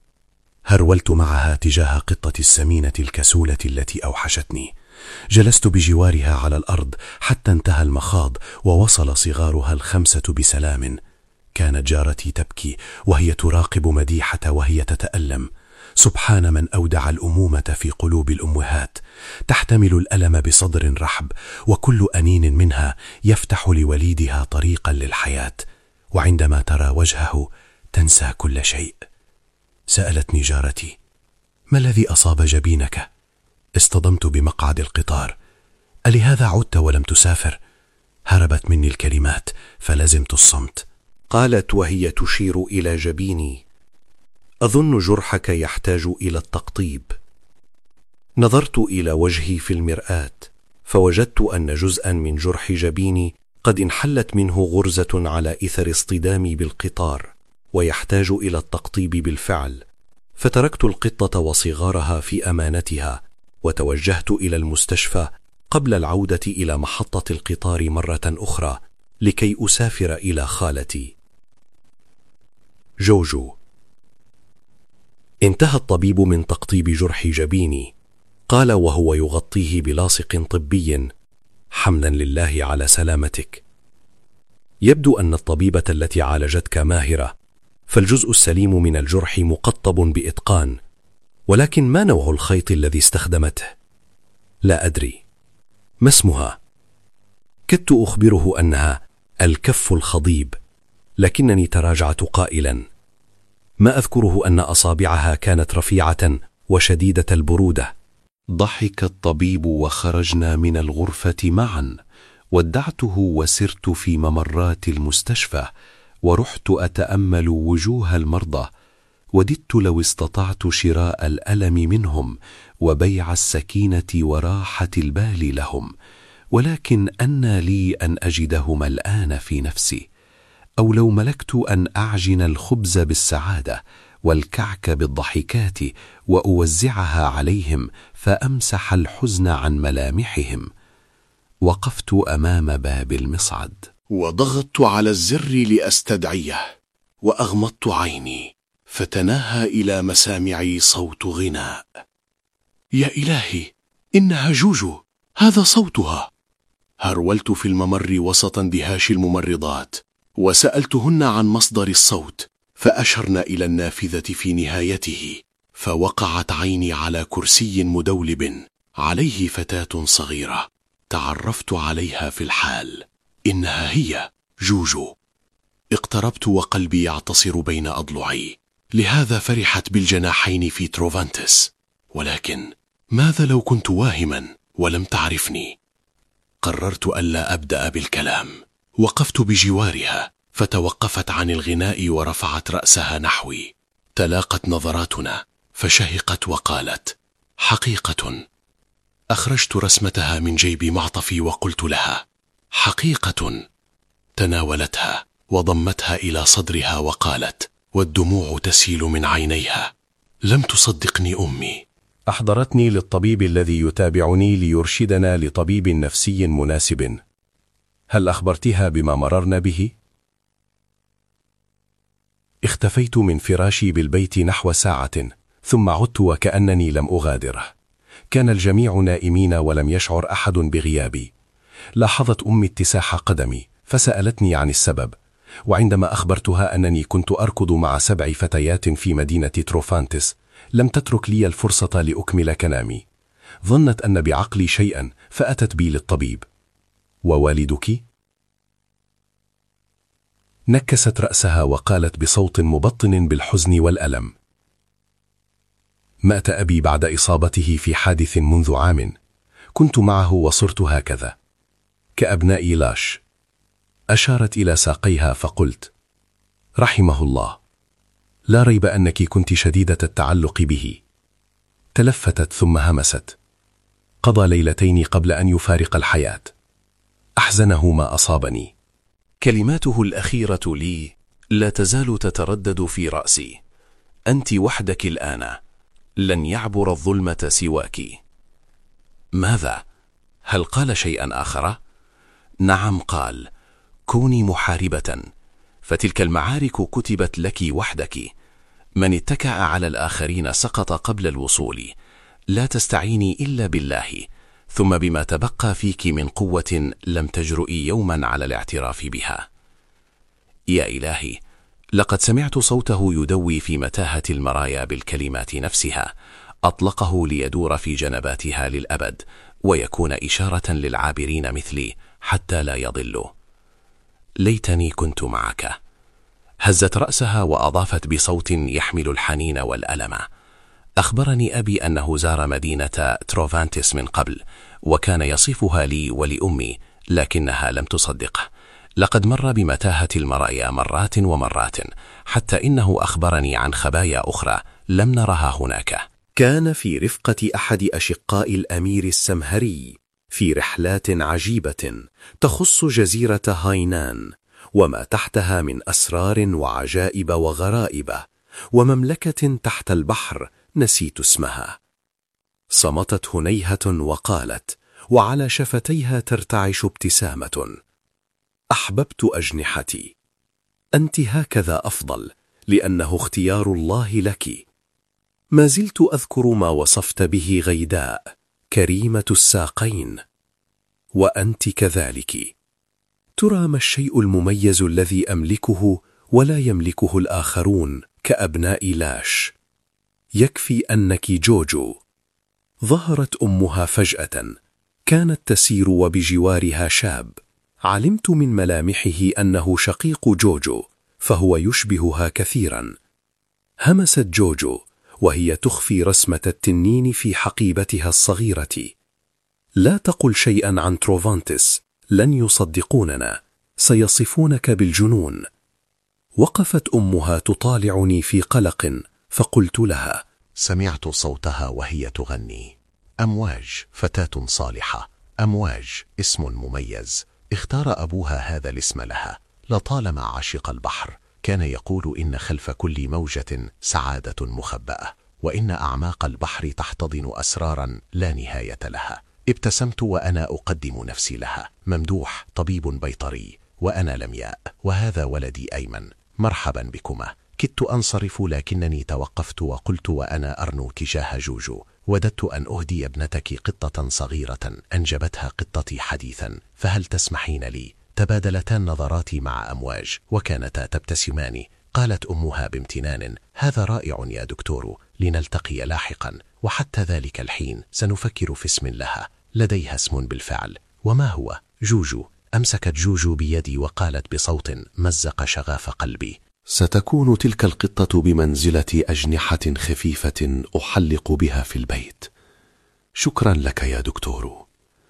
هرولت معها تجاه قطة السمينة الكسولة التي أوحشتني. جلست بجوارها على الأرض حتى انتهى المخاض ووصل صغارها الخمسة بسلام. كانت جارتي تبكي وهي تراقب مديحة وهي تتألم. سبحان من أودع الأمومة في قلوب الأمهات، تحتمل الألم بصدر رحب، وكل أنين منها يفتح لوليدها طريقا للحياة، وعندما ترى وجهه تنسى كل شيء. سألتني جارتي: ما الذي أصاب جبينك؟ اصطدمت بمقعد القطار. ألهذا عدت ولم تسافر؟ هربت مني الكلمات فلزمت الصمت. قالت وهي تشير إلى جبيني: أظن جرحك يحتاج إلى التقطيب. نظرت إلى وجهي في المرآة، فوجدت أن جزءا من جرح جبيني قد انحلت منه غرزة على إثر اصطدامي بالقطار، ويحتاج إلى التقطيب بالفعل. فتركت القطة وصغارها في أمانتها، وتوجهت إلى المستشفى قبل العودة إلى محطة القطار مرة أخرى لكي أسافر إلى خالتي. جوجو. انتهى الطبيب من تقطيب جرح جبيني. قال وهو يغطيه بلاصق طبي: حمدا لله على سلامتك. يبدو أن الطبيبة التي عالجتك ماهرة، فالجزء السليم من الجرح مقطب بإتقان، ولكن ما نوع الخيط الذي استخدمته؟ لا أدري. ما اسمها؟ كدت أخبره أنها الكف الخضيب، لكنني تراجعت قائلا: ما أذكره أن أصابعها كانت رفيعة وشديدة البرودة. ضحك الطبيب وخرجنا من الغرفة معا. ودعته وسرت في ممرات المستشفى، ورحت أتأمل وجوه المرضى. وددت لو استطعت شراء الألم منهم وبيع السكينة وراحة البال لهم، ولكن أنى لي أن أجدهما الآن في نفسي. أو لو ملكت أن أعجن الخبز بالسعادة والكعك بالضحكات وأوزعها عليهم فأمسح الحزن عن ملامحهم. وقفت أمام باب المصعد، وضغطت على الزر لأستدعيه، وأغمضت عيني فتناهى إلى مسامعي صوت غناء. يا إلهي، إنها جوجو، هذا صوتها. هرولت في الممر وسط اندهاش الممرضات، وسألتهن عن مصدر الصوت، فأشرن إلى النافذة في نهايته، فوقعت عيني على كرسي مدولب عليه فتاة صغيرة. تعرفت عليها في الحال، إنها هي جوجو. اقتربت وقلبي يعتصر بين أضلعي، لهذا فرحت بالجناحين في تروفانتس. ولكن ماذا لو كنت واهما ولم تعرفني؟ قررت ألا أبدأ بالكلام. وقفت بجوارها، فتوقفت عن الغناء ورفعت رأسها نحوي. تلاقت نظراتنا، فشهقت وقالت: حقيقة. أخرجت رسمتها من جيب معطفي وقلت لها: حقيقة. تناولتها وضمتها إلى صدرها وقالت، والدموع تسيل من عينيها: لم تصدقني أمي. أحضرتني للطبيب الذي يتابعني ليرشدنا لطبيب نفسي مناسب. هل أخبرتها بما مررنا به؟ اختفيت من فراشي بالبيت نحو ساعة، ثم عدت وكأنني لم أغادره. كان الجميع نائمين ولم يشعر أحد بغيابي. لاحظت أمي اتساح قدمي، فسألتني عن السبب، وعندما أخبرتها أنني كنت أركض مع سبع فتيات في مدينة تروفانتس، لم تترك لي الفرصة لأكمل كلامي. ظنت أن بعقلي شيئا، فأتت بي للطبيب. ووالدك؟ نكست رأسها وقالت بصوت مبطن بالحزن والألم: مات أبي بعد إصابته في حادث منذ عام. كنت معه وصرت هكذا كأبناء لاش. أشارت إلى ساقيها فقلت: رحمه الله. لا ريب أنك كنت شديدة التعلق به. تلفتت ثم همست: قضى ليلتين قبل أن يفارق الحياة. أحزنه ما أصابني. كلماته الأخيرة لي لا تزال تتردد في رأسي: أنت وحدك الآن، لن يعبر الظلمة سواك. ماذا؟ هل قال شيئا آخر؟ نعم قال: كوني محاربة، فتلك المعارك كتبت لك وحدك. من اتكأ على الآخرين سقط قبل الوصول. لا تستعيني إلا بالله، ثم بما تبقى فيك من قوة لم تجرؤي يوما على الاعتراف بها. يا إلهي، لقد سمعت صوته يدوي في متاهة المرايا بالكلمات نفسها. أطلقه ليدور في جنباتها للأبد، ويكون إشارة للعابرين مثلي حتى لا يضلوا. ليتني كنت معك. هزت رأسها وأضافت بصوت يحمل الحنين والألم: أخبرني أبي أنه زار مدينة تروفانتس من قبل، وكان يصفها لي ولأمي، لكنها لم تصدقه. لقد مر بمتاهة المرايا مرات ومرات، حتى إنه أخبرني عن خبايا أخرى لم نرها هناك. كان في رفقة أحد أشقاء الأمير السمهري في رحلات عجيبة تخص جزيرة هاينان وما تحتها من أسرار وعجائب وغرائب، ومملكة تحت البحر نسيت اسمها. صمتت هنيهة وقالت، وعلى شفتيها ترتعش ابتسامة: أحببت أجنحتي. أنت هكذا أفضل، لأنه اختيار الله لك. ما زلت أذكر ما وصفت به غيداء، كريمة الساقين. وأنت كذلك. ترى ما الشيء المميز الذي أملكه ولا يملكه الآخرون كأبناء لاش؟ يكفي أنك جوجو. ظهرت أمها فجأة، كانت تسير وبجوارها شاب. علمت من ملامحه أنه شقيق جوجو، فهو يشبهها كثيرا. همست جوجو وهي تخفي رسمة التنين في حقيبتها الصغيرة. لا تقل شيئا عن تروفانتس، لن يصدقوننا، سيصفونك بالجنون. وقفت أمها تطالعني في قلق، فقلت لها: سمعت صوتها وهي تغني. أمواج، فتاة صالحة. أمواج اسم مميز، اختار أبوها هذا الاسم لها. لطالما عشق البحر، كان يقول إن خلف كل موجة سعادة مخبأة، وإن أعماق البحر تحتضن أسرارا لا نهاية لها. ابتسمت وأنا أقدم نفسي لها. ممدوح طبيب بيطري، وأنا لمياء، وهذا ولدي أيمن. مرحبا بكما. كدت أنصرف، لكنني توقفت وقلت وأنا أرنو تجاه جوجو: وددت أن أهدي ابنتك قطة صغيرة أنجبتها قطتي حديثا، فهل تسمحين لي؟ تبادلتا النظرات مع أمواج وكانتا تبتسمان. قالت أمها بامتنان: هذا رائع يا دكتور، لنلتقي لاحقا، وحتى ذلك الحين سنفكر في اسم لها، لديها اسم بالفعل. وما هو؟ جوجو. أمسكت جوجو بيدي وقالت بصوت مزق شغاف قلبي: ستكون تلك القطة بمنزلة أجنحة خفيفة أحلق بها في البيت. شكرا لك يا دكتور.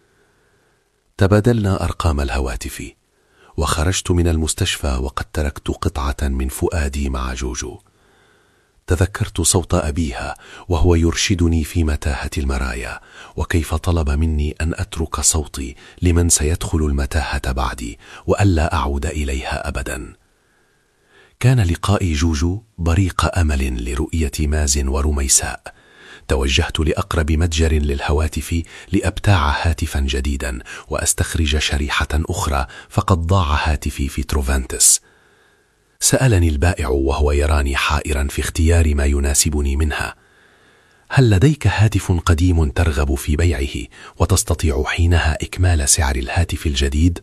تبادلنا أرقام الهواتف، وخرجت من المستشفى وقد تركت قطعة من فؤادي مع جوجو. تذكرت صوت أبيها وهو يرشدني في متاهة المرايا، وكيف طلب مني أن أترك صوتي لمن سيدخل المتاهة بعدي وألا أعود إليها أبدا. كان لقائي جوجو بريق أمل لرؤية مازن ورميساء. توجهت لأقرب متجر للهواتف لأبتاع هاتفا جديدا وأستخرج شريحة أخرى، فقد ضاع هاتفي في تروفانتس. سألني البائع وهو يراني حائرا في اختيار ما يناسبني منها: هل لديك هاتف قديم ترغب في بيعه وتستطيع حينها إكمال سعر الهاتف الجديد؟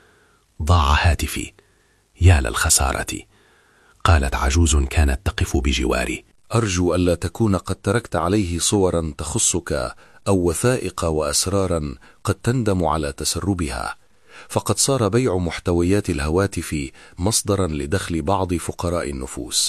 ضاع هاتفي، يا للخسارة. قالت عجوز كانت تقف بجواري: أرجو ألا تكون قد تركت عليه صورا تخصك أو وثائق وأسرارا قد تندم على تسربها، فقد صار بيع محتويات الهواتف مصدرا لدخل بعض فقراء النفوس.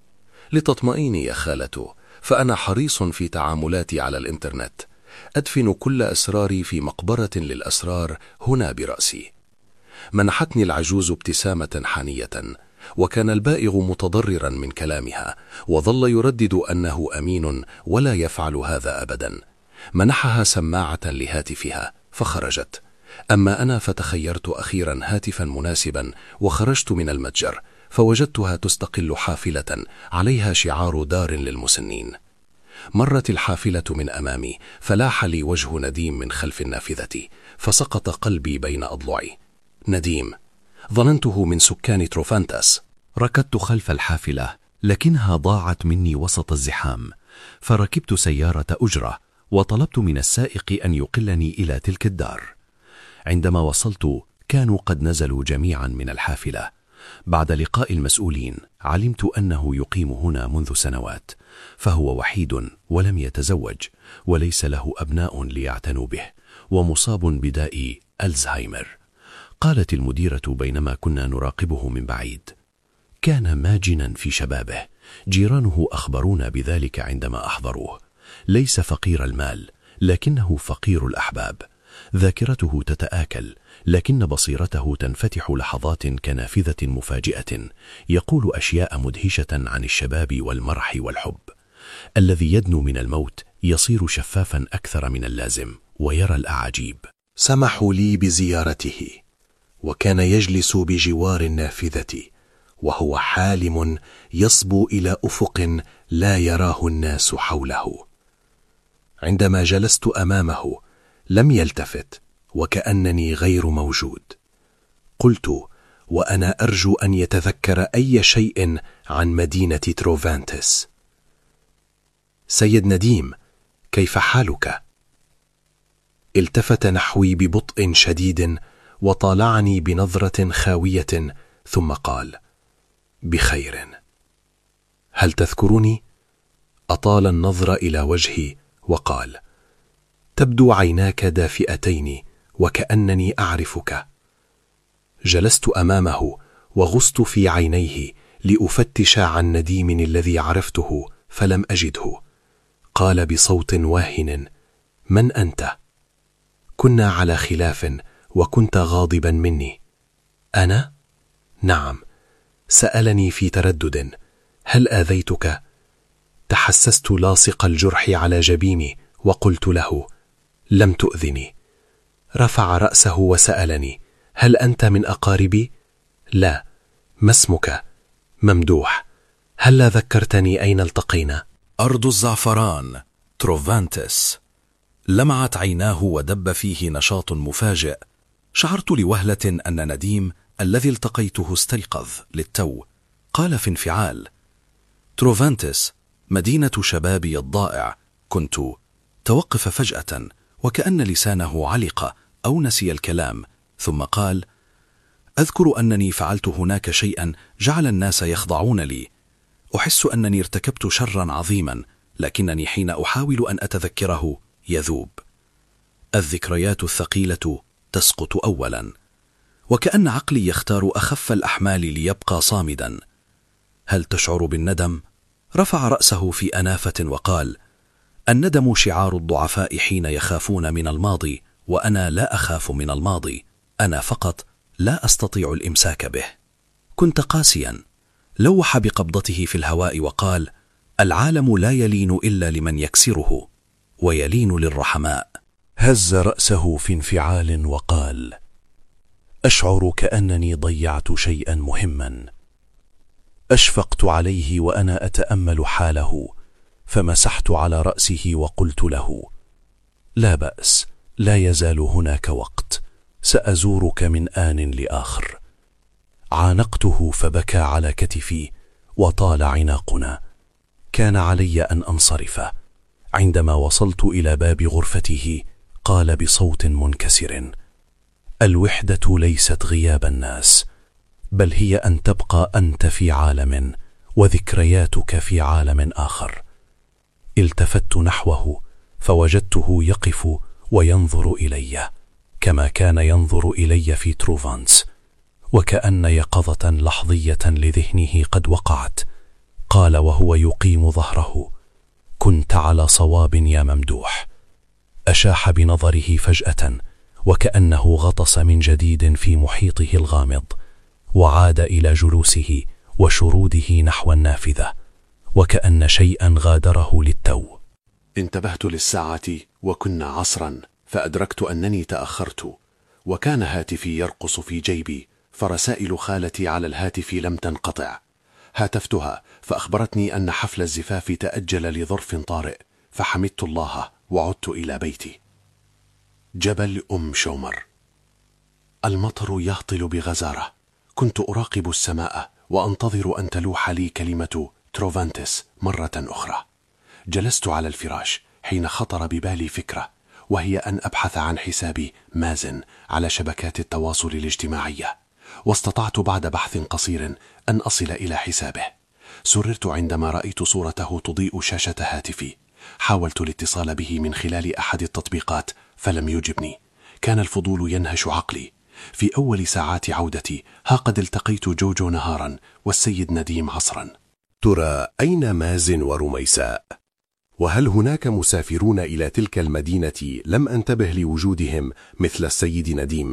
لتطمئني يا خالته، فأنا حريص في تعاملاتي على الإنترنت، أدفن كل أسراري في مقبرة للأسرار هنا برأسي. منحتني العجوز ابتسامة حانية، وكان البائع متضررا من كلامها، وظل يردد أنه أمين ولا يفعل هذا أبدا. منحها سماعة لهاتفها فخرجت، أما أنا فتخيرت أخيرا هاتفا مناسبا وخرجت من المتجر، فوجدتها تستقل حافلة عليها شعار دار للمسنين. مرت الحافلة من أمامي، فلاح لي وجه نديم من خلف النافذة، فسقط قلبي بين أضلعي. نديم، ظننته من سكان تروفانتس. ركضت خلف الحافلة لكنها ضاعت مني وسط الزحام، فركبت سيارة أجرة وطلبت من السائق أن يقلني إلى تلك الدار. عندما وصلت كانوا قد نزلوا جميعا من الحافلة. بعد لقاء المسؤولين علمت أنه يقيم هنا منذ سنوات، فهو وحيد ولم يتزوج وليس له أبناء ليعتنوا به، ومصاب بداء ألزهايمر. قالت المديرة بينما كنا نراقبه من بعيد: كان ماجنا في شبابه، جيرانه أخبرونا بذلك عندما أحضروه. ليس فقير المال لكنه فقير الأحباب. ذاكرته تتآكل لكن بصيرته تنفتح لحظات كنافذة مفاجئة، يقول أشياء مدهشة عن الشباب والمرح والحب. الذي يدنو من الموت يصير شفافا أكثر من اللازم ويرى الأعاجيب. سمحوا لي بزيارته، وكان يجلس بجوار النافذة وهو حالم يصبو إلى أفق لا يراه الناس حوله. عندما جلست أمامه لم يلتفت وكأنني غير موجود. قلت وأنا أرجو أن يتذكر أي شيء عن مدينة تروفانتس: سيد نديم، كيف حالك؟ التفت نحوي ببطء شديد وطالعني بنظرة خاوية، ثم قال: بخير. هل تذكرني؟ أطال النظر إلى وجهي وقال: تبدو عيناك دافئتين وكأنني أعرفك. جلست أمامه وغصت في عينيه لأفتش عن نديم الذي عرفته فلم أجده. قال بصوت واهن: من أنت؟ كنا على خلاف وكنت غاضبا مني. أنا؟ نعم. سألني في تردد: هل آذيتك؟ تحسست لاصق الجرح على جبيني وقلت له: لم تؤذني. رفع رأسه وسألني: هل أنت من أقاربي؟ لا. ما اسمك؟ ممدوح. هل ذكرتني أين التقينا؟ أرض الزعفران، تروفانتس. لمعت عيناه ودب فيه نشاط مفاجئ. شعرت لوهلة أن نديم الذي التقيته استيقظ للتو. قال في انفعال: تروفانتس، مدينة شبابي الضائع، كنت توقف فجأة وكأن لسانه علق أو نسي الكلام، ثم قال: أذكر أنني فعلت هناك شيئا جعل الناس يخضعون لي. أحس أنني ارتكبت شرا عظيما، لكنني حين أحاول أن أتذكره يذوب. الذكريات الثقيلة تسقط أولا، وكأن عقلي يختار أخف الأحمال ليبقى صامدا. هل تشعر بالندم؟ رفع رأسه في أنافة وقال: الندم شعار الضعفاء حين يخافون من الماضي، وأنا لا أخاف من الماضي، أنا فقط لا أستطيع الإمساك به. كنت قاسيا. لوح بقبضته في الهواء وقال: العالم لا يلين إلا لمن يكسره، ويلين للرحماء. هز رأسه في انفعال وقال: أشعر كأنني ضيعت شيئا مهما. أشفقت عليه وأنا أتأمل حاله، فمسحت على رأسه وقلت له: لا بأس، لا يزال هناك وقت، سأزورك من آن لآخر. عانقته فبكى على كتفي وطال عناقنا. كان علي أن أنصرف. عندما وصلت إلى باب غرفته قال بصوت منكسر: الوحدة ليست غياب الناس، بل هي أن تبقى أنت في عالم وذكرياتك في عالم آخر. التفت نحوه فوجدته يقف وينظر إلي كما كان ينظر إلي في تروفانس، وكأن يقظة لحظية لذهنه قد وقعت. قال وهو يقيم ظهره: كنت على صواب يا ممدوح. أشاح بنظره فجأة وكأنه غطس من جديد في محيطه الغامض، وعاد إلى جلوسه وشروده نحو النافذة، وكأن شيئا غادره للتو. انتبهت للساعة وكنا عصرا، فأدركت أنني تأخرت، وكان هاتفي يرقص في جيبي، فرسائل خالتي على الهاتف لم تنقطع. هاتفتها فأخبرتني أن حفل الزفاف تأجل لظرف طارئ، فحمدت الله وعدت إلى بيتي. جبل أم شومر. المطر يهطل بغزارة. كنت أراقب السماء وأنتظر أن تلوح لي كلمة تروفانتس مرة أخرى. جلست على الفراش حين خطر ببالي فكرة، وهي أن أبحث عن حساب مازن على شبكات التواصل الاجتماعية، واستطعت بعد بحث قصير أن أصل إلى حسابه. سررت عندما رأيت صورته تضيء شاشة هاتفي. حاولت الاتصال به من خلال أحد التطبيقات فلم يجبني. كان الفضول ينهش عقلي. في أول ساعات عودتي ها قد التقيت جوجو نهارا والسيد نديم عصرا. ترى أين مازن ورميساء؟ وهل هناك مسافرون إلى تلك المدينة لم أنتبه لوجودهم مثل السيد نديم؟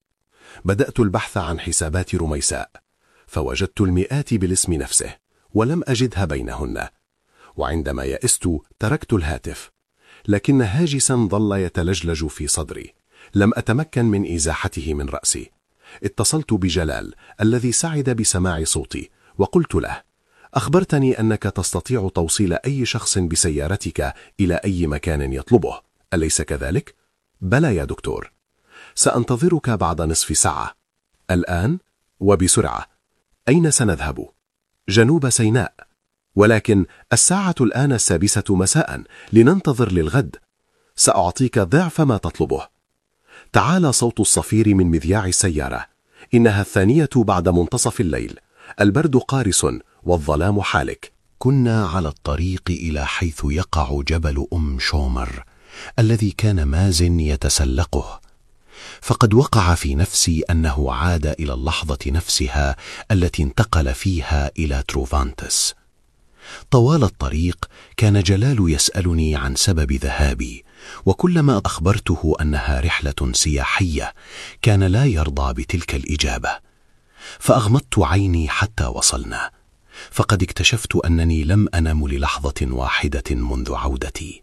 بدأت البحث عن حسابات رميساء، فوجدت المئات بالاسم نفسه ولم أجدها بينهن. وعندما يئست تركت الهاتف، لكن هاجسا ظل يتلجلج في صدري، لم أتمكن من إزاحته من رأسي. اتصلت بجلال الذي سعد بسماع صوتي وقلت له: أخبرتني أنك تستطيع توصيل أي شخص بسيارتك إلى أي مكان يطلبه، أليس كذلك؟ بلى يا دكتور. سأنتظرك بعد نصف ساعة. الآن وبسرعة. أين سنذهب؟ جنوب سيناء، ولكن الساعة الآن السادسة مساء، لننتظر للغد. سأعطيك ضعف ما تطلبه. تعال صوت الصفير من مذياع السيارة. إنها الثانية بعد منتصف الليل، البرد قارس والظلام حالك. كنا على الطريق إلى حيث يقع جبل أم شومر الذي كان مازن يتسلقه، فقد وقع في نفسي أنه عاد إلى اللحظة نفسها التي انتقل فيها إلى تروفانتس. طوال الطريق كان جلال يسألني عن سبب ذهابي، وكلما أخبرته أنها رحلة سياحية كان لا يرضى بتلك الإجابة. فأغمضت عيني حتى وصلنا، فقد اكتشفت أنني لم أنم للحظة واحدة منذ عودتي.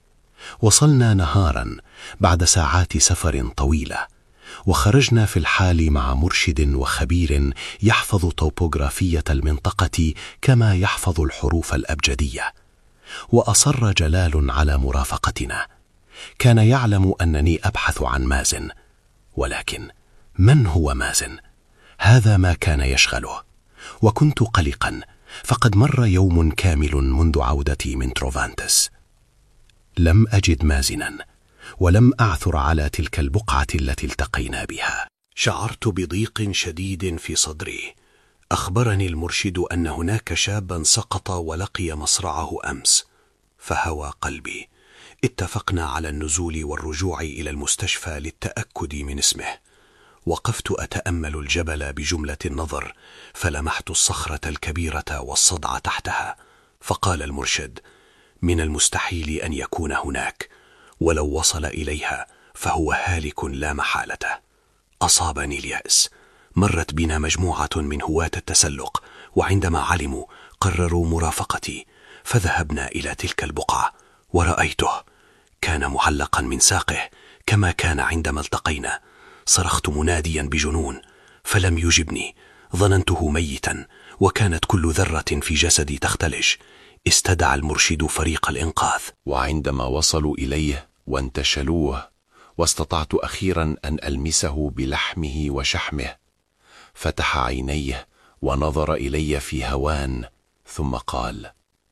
وصلنا نهارا بعد ساعات سفر طويلة، وخرجنا في الحال مع مرشد وخبير يحفظ توبوغرافية المنطقة كما يحفظ الحروف الأبجدية. وأصر جلال على مرافقتنا. كان يعلم أنني أبحث عن مازن، ولكن من هو مازن؟ هذا ما كان يشغله. وكنت قلقا، فقد مر يوم كامل منذ عودتي من تروفانتس. لم أجد مازنا، ولم أعثر على تلك البقعة التي التقينا بها. شعرت بضيق شديد في صدري. أخبرني المرشد أن هناك شابا سقط ولقي مصرعه أمس، فهوى قلبي. اتفقنا على النزول والرجوع إلى المستشفى للتأكد من اسمه. وقفت أتأمل الجبل بجملة النظر، فلمحت الصخرة الكبيرة والصدع تحتها. فقال المرشد: من المستحيل أن يكون هناك، ولو وصل إليها فهو هالك لا محالة. أصابني اليأس. مرت بنا مجموعة من هواة التسلق، وعندما علموا قرروا مرافقتي، فذهبنا إلى تلك البقعة ورأيته. كان معلقا من ساقه كما كان عندما التقينا. صرخت مناديا بجنون، فلم يجبني. ظننته ميتا، وكانت كل ذرة في جسدي تختلج. استدعى المرشد فريق الإنقاذ، وعندما وصلوا إليه وانتشلوه، واستطعت أخيرا أن ألمسه بلحمه وشحمه، فتح عينيه ونظر إلي في هوان، ثم قال: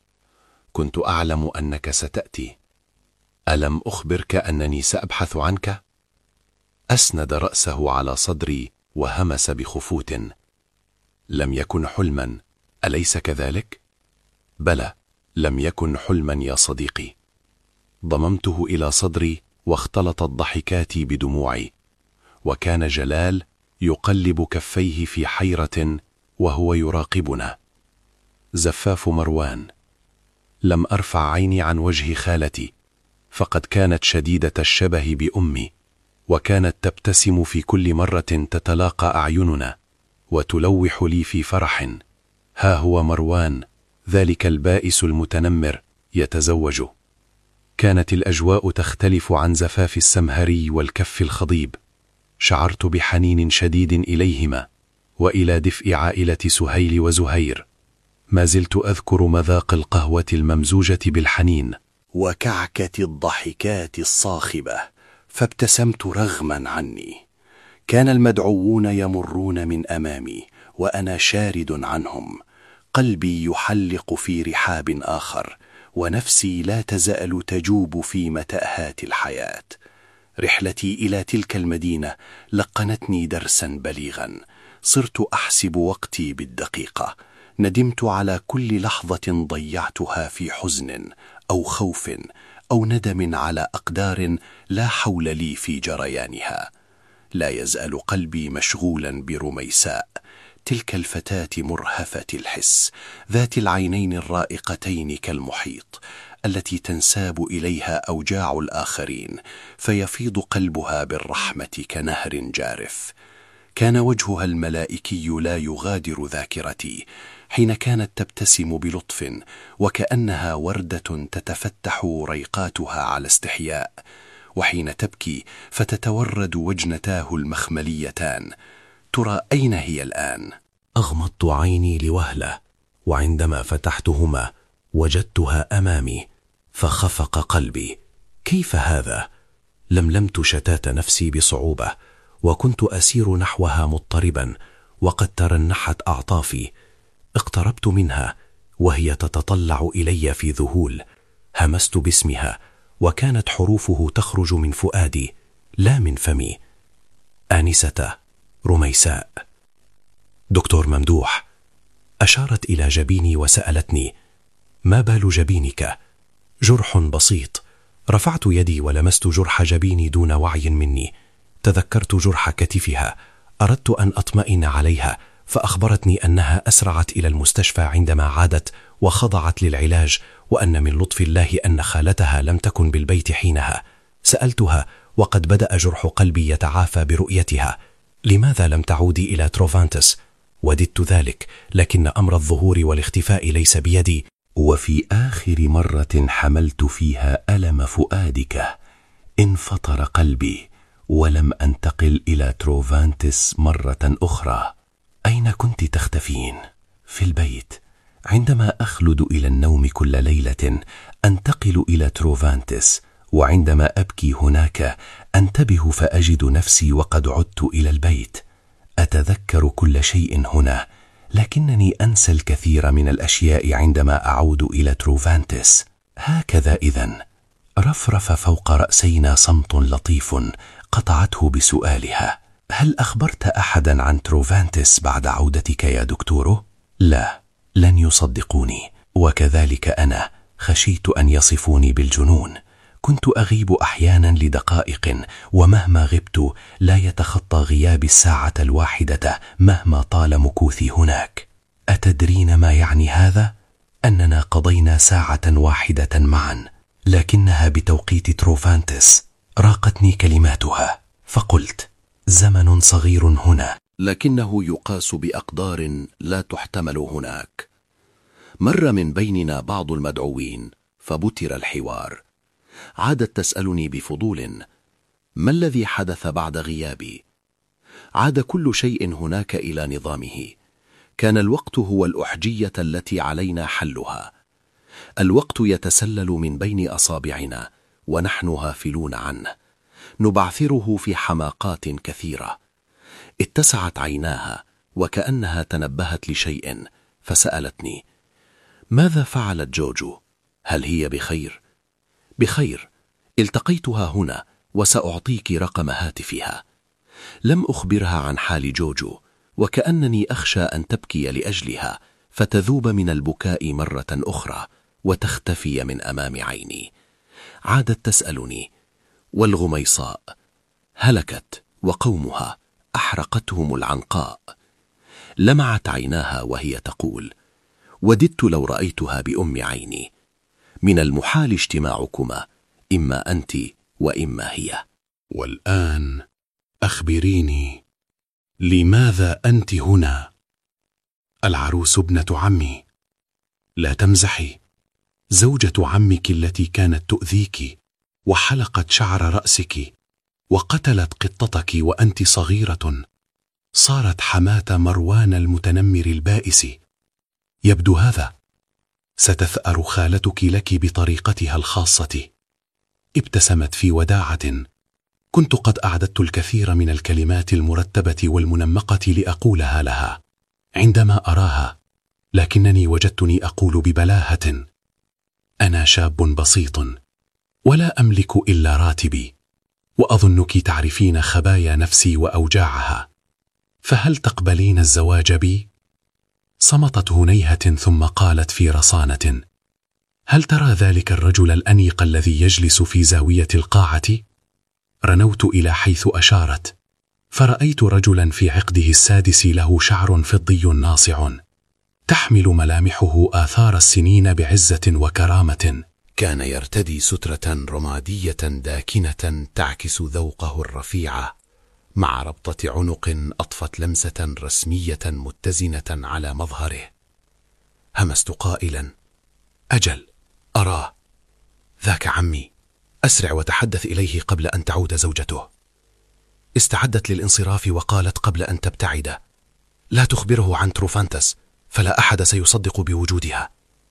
كنت أعلم أنك ستأتي. ألم أخبرك أنني سأبحث عنك؟ أسند رأسه على صدري وهمس بخفوت: لم يكن حلما، أليس كذلك؟ بلى، لم يكن حلما يا صديقي. ضممته إلى صدري واختلطت ضحكاتي بدموعي، وكان جلال يقلب كفيه في حيرة وهو يراقبنا. زفاف مروان. لم أرفع عيني عن وجه خالتي، فقد كانت شديدة الشبه بأمي، وكانت تبتسم في كل مرة تتلاقى أعيننا، وتلوح لي في فرح: ها هو مروان، ذلك البائس المتنمر، يتزوج. كانت الأجواء تختلف عن زفاف السمهري والكف الخضيب. شعرت بحنين شديد إليهما، وإلى دفء عائلة سهيل وزهير. ما زلت أذكر مذاق القهوة الممزوجة بالحنين وكعكة الضحكات الصاخبة، فابتسمت رغما عني. كان المدعوون يمرون من أمامي وأنا شارد عنهم. قلبي يحلق في رحاب آخر، ونفسي لا تزال تجوب في متاهات الحياة. رحلتي إلى تلك المدينة لقنتني درسا بليغا. صرت أحسب وقتي بالدقيقة. ندمت على كل لحظة ضيعتها في حزن أو خوف أو ندم على أقدار لا حول لي في جريانها. لا يزال قلبي مشغولا برميساء، تلك الفتاة مرهفة الحس، ذات العينين الرائقتين كالمحيط، التي تنساب إليها أوجاع الآخرين، فيفيض قلبها بالرحمة كنهر جارف. كان وجهها الملائكي لا يغادر ذاكرتي، حين كانت تبتسم بلطف وكأنها وردة تتفتح ريقاتها على استحياء، وحين تبكي فتتورد وجنتاه المخمليتان. ترى أين هي الآن؟ أغمضت عيني لوهلة، وعندما فتحتهما وجدتها أمامي، فخفق قلبي. كيف هذا؟ لملمت شتات نفسي بصعوبة، وكنت أسير نحوها مضطربا، وقد ترنحت أعطافي. اقتربت منها وهي تتطلع إلي في ذهول. همست باسمها، وكانت حروفه تخرج من فؤادي لا من فمي. آنسة رميساء. دكتور ممدوح. أشارت إلى جبيني وسألتني: ما بال جبينك؟ جرح بسيط. رفعت يدي ولمست جرح جبيني دون وعي مني. تذكرت جرح كتفها. أردت أن أطمئن عليها، فأخبرتني أنها أسرعت إلى المستشفى عندما عادت وخضعت للعلاج، وأن من لطف الله أن خالتها لم تكن بالبيت حينها. سألتها وقد بدأ جرح قلبي يتعافى برؤيتها: لماذا لم تعودي إلى تروفانتس؟ وددت ذلك، لكن أمر الظهور والاختفاء ليس بيدي. وفي آخر مرة حملت فيها ألم فؤادك انفطر قلبي، ولم أنتقل إلى تروفانتس مرة أخرى. أين كنت تختفين؟ في البيت. عندما أخلد إلى النوم كل ليلة أنتقل إلى تروفانتس، وعندما أبكي هناك أنتبه فأجد نفسي وقد عدت إلى البيت. أتذكر كل شيء هنا، لكنني أنسى الكثير من الأشياء عندما أعود إلى تروفانتس. هكذا إذن. رفرف فوق رأسينا صمت لطيف قطعته بسؤالها: هل أخبرت أحدا عن تروفانتس بعد عودتك يا دكتور؟ لا، لن يصدقوني، وكذلك أنا خشيت أن يصفوني بالجنون. كنت أغيب أحيانا لدقائق، ومهما غبت لا يتخطى غيابي الساعة الواحدة مهما طال مكوثي هناك. أتدرين ما يعني هذا؟ أننا قضينا ساعة واحدة معا، لكنها بتوقيت تروفانتس. راقتني كلماتها، فقلت: زمن صغير هنا، لكنه يقاس بأقدار لا تحتمل هناك. مر من بيننا بعض المدعوين فبتر الحوار. عادت تسألني بفضول: ما الذي حدث بعد غيابي؟ عاد كل شيء هناك إلى نظامه. كان الوقت هو الأحجية التي علينا حلها. الوقت يتسلل من بين أصابعنا ونحن غافلون عنه، نبعثره في حماقات كثيرة. اتسعت عيناها وكأنها تنبهت لشيء، فسألتني: ماذا فعلت جوجو؟ هل هي بخير؟ بخير، التقيتها هنا وسأعطيك رقم هاتفها. لم أخبرها عن حال جوجو، وكأنني أخشى أن تبكي لأجلها فتذوب من البكاء مرة أخرى وتختفي من أمام عيني. عادت تسألني: والغميصاء؟ هلكت وقومها أحرقتهم العنقاء. لمعت عيناها وهي تقول: وددت لو رأيتها بأم عيني. من المحال اجتماعكما، إما أنت وإما هي. والآن أخبريني، لماذا أنت هنا؟ العروس ابنة عمي. لا تمزحي. زوجة عمك التي كانت تؤذيك وحلقت شعر رأسك وقتلت قطتك وأنت صغيرة، صارت حماة مروان المتنمر البائس. يبدو هذا. ستثأر خالتك لك بطريقتها الخاصة. ابتسمت في وداعة. كنت قد أعددت الكثير من الكلمات المرتبة والمنمقة لأقولها لها عندما أراها، لكنني وجدتني أقول ببلاهة: أنا شاب بسيط ولا أملك إلا راتبي، وأظنك تعرفين خبايا نفسي وأوجاعها، فهل تقبلين الزواج بي؟ صمتت هنيهة ثم قالت في رصانة: هل ترى ذلك الرجل الأنيق الذي يجلس في زاوية القاعة؟ رنوت إلى حيث أشارت، فرأيت رجلا في عقده السادس له شعر فضي ناصع، تحمل ملامحه آثار السنين بعزة وكرامة. كان يرتدي سترة رمادية داكنة تعكس ذوقه الرفيع، مع ربطة عنق أضفت لمسة رسمية متزنة على مظهره. همست قائلا: أجل، أراه، ذاك عمي، أسرع وتحدث إليه قبل أن تعود زوجته. استعدت للانصراف وقالت قبل أن تبتعد: لا تخبره عن تروفانتس، فلا أحد سيصدق بوجودها.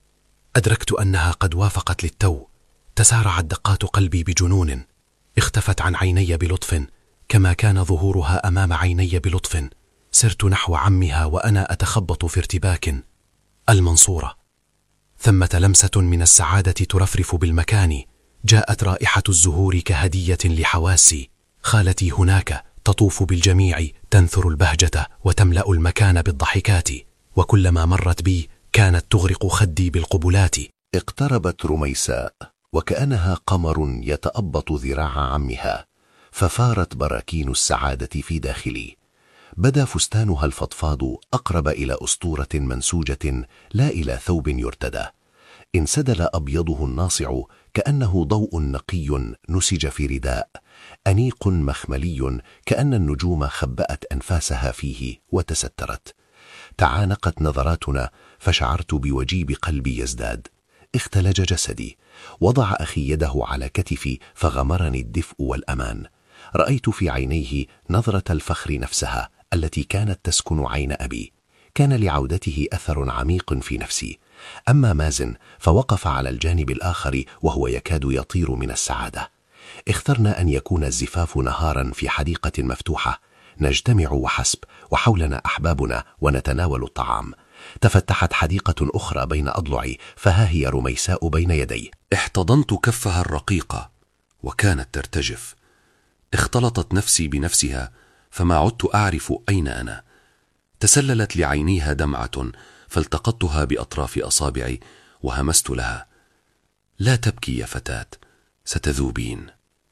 أدركت أنها قد وافقت للتو. تسارعت دقات قلبي بجنون. اختفت عن عيني بلطف كما كان ظهورها أمام عيني بلطف. سرت نحو عمها وأنا أتخبط في ارتباك. المنصورة. ثمة لمسة من السعادة ترفرف بالمكان. جاءت رائحة الزهور كهدية لحواسي. خالتي هناك تطوف بالجميع، تنثر البهجة وتملأ المكان بالضحكات، وكلما مرت بي كانت تغرق خدي بالقبلات. اقتربت رميساء وكأنها قمر يتأبط ذراع عمها، ففارت براكين السعادة في داخلي. بدا فستانها الفضفاض أقرب إلى أسطورة منسوجة لا إلى ثوب يرتدى. انسدل أبيضه الناصع كأنه ضوء نقي نسج في رداء أنيق مخملي، كأن النجوم خبأت أنفاسها فيه وتسترت. تعانقت نظراتنا، فشعرت بوجيب قلبي يزداد. اختلج جسدي. وضع أخي يده على كتفي فغمرني الدفء والأمان. رأيت في عينيه نظرة الفخر نفسها التي كانت تسكن عين أبي. كان لعودته أثر عميق في نفسي. أما مازن فوقف على الجانب الآخر وهو يكاد يطير من السعادة. اخترنا أن يكون الزفاف نهارا في حديقة مفتوحة، نجتمع وحسب، وحولنا أحبابنا ونتناول الطعام. تفتحت حديقة أخرى بين أضلعي، فها هي رميساء بين يدي. احتضنت كفها الرقيقة وكانت ترتجف. اختلطت نفسي بنفسها فما عدت أعرف أين أنا. تسللت لعينيها دمعة فالتقطتها بأطراف أصابعي وهمست لها: لا تبكي يا فتاة، ستذوبين.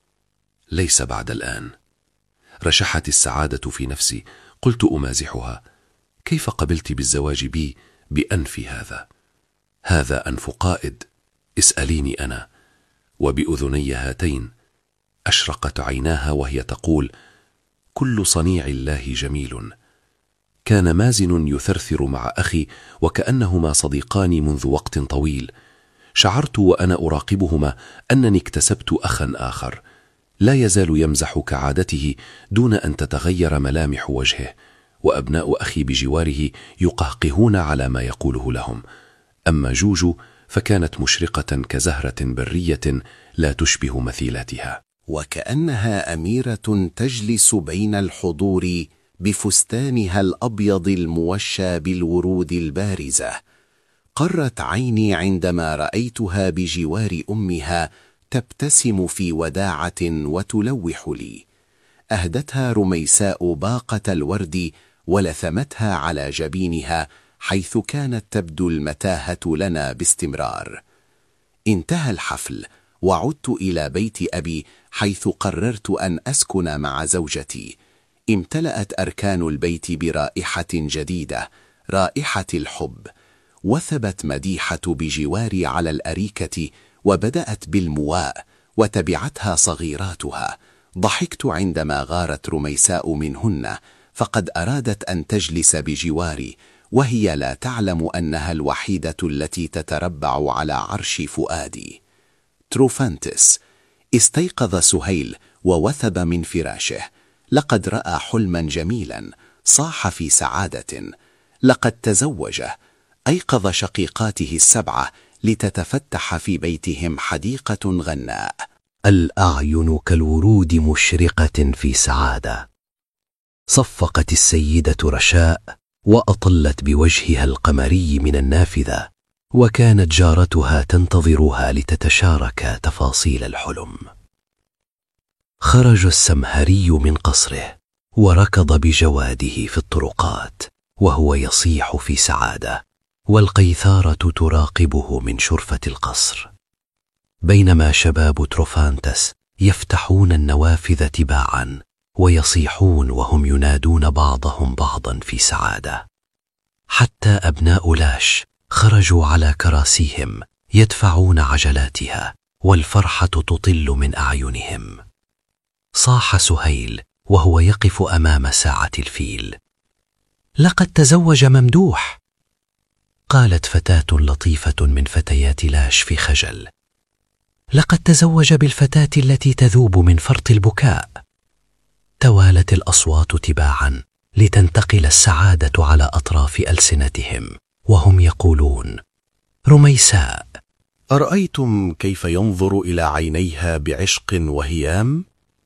ليس بعد الآن. رشحت السعادة في نفسي. قلت أمازحها: كيف قبلت بالزواج بي بأنف هذا؟ هذا أنف قائد، اسأليني أنا. وبأذني هاتين أشرقت عيناها وهي تقول: كل صنيع الله جميل. كان مازن يثرثر مع أخي وكأنهما صديقان منذ وقت طويل. شعرت وأنا أراقبهما أنني اكتسبت أخا آخر، لا يزال يمزح كعادته دون أن تتغير ملامح وجهه، وأبناء أخي بجواره يقهقهون على ما يقوله لهم. أما جوجو فكانت مشرقة كزهرة برية لا تشبه مثيلاتها، وكأنها أميرة تجلس بين الحضور بفستانها الأبيض الموشى بالورود البارزة. قرت عيني عندما رأيتها بجوار أمها تبتسم في وداعة وتلوح لي. أهدتها رميساء باقة الورد ولثمتها على جبينها، حيث كانت تبدو المتاهة لنا باستمرار. انتهى الحفل وعدت إلى بيت أبي، حيث قررت أن أسكن مع زوجتي. امتلأت أركان البيت برائحة جديدة، رائحة الحب. وثبت مديحة بجواري على الأريكة وبدأت بالمواء، وتبعتها صغيراتها. ضحكت عندما غارت رميساء منهن، فقد أرادت أن تجلس بجواري، وهي لا تعلم أنها الوحيدة التي تتربع على عرش فؤادي. تروفانتس. استيقظ سهيل ووثب من فراشه. لقد رأى حلما جميلا، صاح في سعادة. لقد تزوج. أيقظ شقيقاته السبعة لتتفتح في بيتهم حديقة غناء. الأعين كالورود مشرقة في سعادة. صفقت السيدة رشاء وأطلت بوجهها القمري من النافذة، وكانت جارتها تنتظرها لتتشارك تفاصيل الحلم. خرج السمهري من قصره وركض بجواده في الطرقات وهو يصيح في سعادة، والقيثارة تراقبه من شرفة القصر، بينما شباب تروفانتس يفتحون النوافذ تباعا ويصيحون وهم ينادون بعضهم بعضا في سعادة. حتى أبناء لاش خرجوا على كراسيهم يدفعون عجلاتها، والفرحة تطل من أعينهم. صاح سهيل وهو يقف أمام ساعة الفيل: لقد تزوج ممدوح. قالت فتاة لطيفة من فتيات لاش في خجل: لقد تزوج بالفتاة التي تذوب من فرط البكاء. توالت الأصوات تباعا لتنتقل السعادة على أطراف ألسنتهم وهم يقولون: رميساء. أرأيتم كيف ينظر إلى عينيها بعشق وهيام؟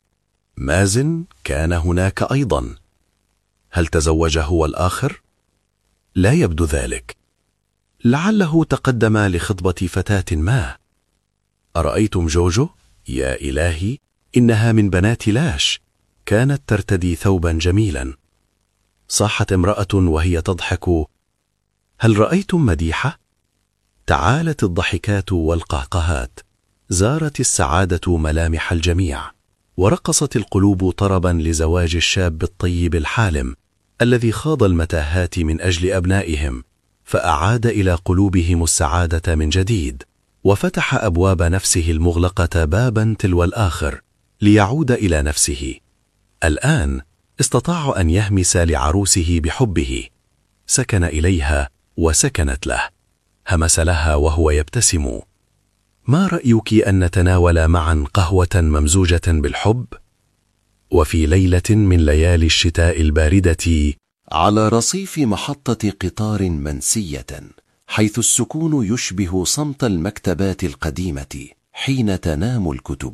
مازن كان هناك أيضا. هل تزوج هو الآخر؟ لا يبدو ذلك. لعله تقدم لخطبة فتاة ما. أرأيتم جوجو؟ يا إلهي، إنها من بنات لاش، كانت ترتدي ثوبا جميلا. صاحت امرأة وهي تضحك: هل رأيتم مديحة؟ تعالت الضحكات والقهقهات، زارت السعادة ملامح الجميع، ورقصت القلوب طربا لزواج الشاب الطيب الحالم الذي خاض المتاهات من أجل أبنائهم، فأعاد إلى قلوبهم السعادة من جديد، وفتح أبواب نفسه المغلقة بابا تلو الآخر ليعود إلى نفسه. الآن استطاع أن يهمس لعروسه بحبه. سكن إليها وسكنت له. همس لها وهو يبتسم: ما رأيك أن نتناول معا قهوة ممزوجة بالحب؟ وفي ليلة من ليالي الشتاء الباردة، على رصيف محطة قطار منسية، حيث السكون يشبه صمت المكتبات القديمة حين تنام الكتب،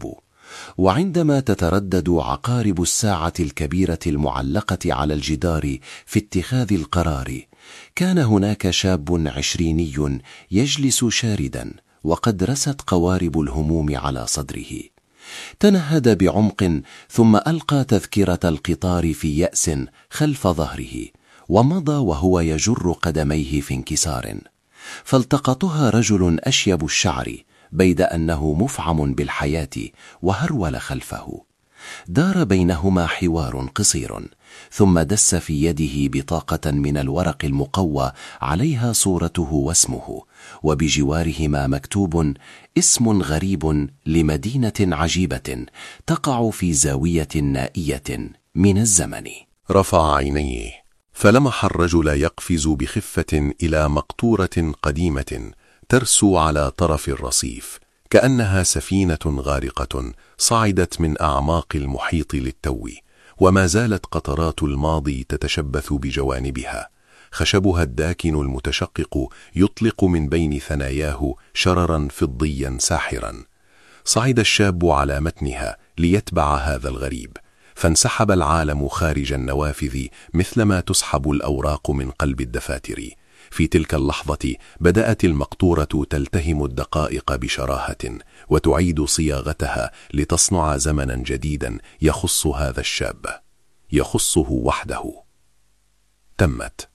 وعندما تتردد عقارب الساعة الكبيرة المعلقة على الجدار في اتخاذ القرار، كان هناك شاب عشريني يجلس شاردا وقد رست قوارب الهموم على صدره. تنهد بعمق ثم ألقى تذكرة القطار في يأس خلف ظهره، ومضى وهو يجر قدميه في انكسار. فالتقطها رجل أشيب الشعر بيد أنه مفعم بالحياة وهرول خلفه. دار بينهما حوار قصير، ثم دس في يده بطاقة من الورق المقوى عليها صورته واسمه، وبجوارهما مكتوب اسم غريب لمدينة عجيبة تقع في زاوية نائية من الزمن. رفع عينيه فلمح الرجل يقفز بخفة إلى مقطورة قديمة ترسو على طرف الرصيف، كأنها سفينة غارقة صعدت من أعماق المحيط للتو، وما زالت قطرات الماضي تتشبث بجوانبها. خشبها الداكن المتشقق يطلق من بين ثناياه شررا فضيا ساحرا. صعد الشاب على متنها ليتبع هذا الغريب، فانسحب العالم خارج النوافذ مثلما تسحب الأوراق من قلب الدفاتر. في تلك اللحظة بدأت المقطورة تلتهم الدقائق بشراهة وتعيد صياغتها لتصنع زمنا جديدا يخص هذا الشاب، يخصه وحده. تمت.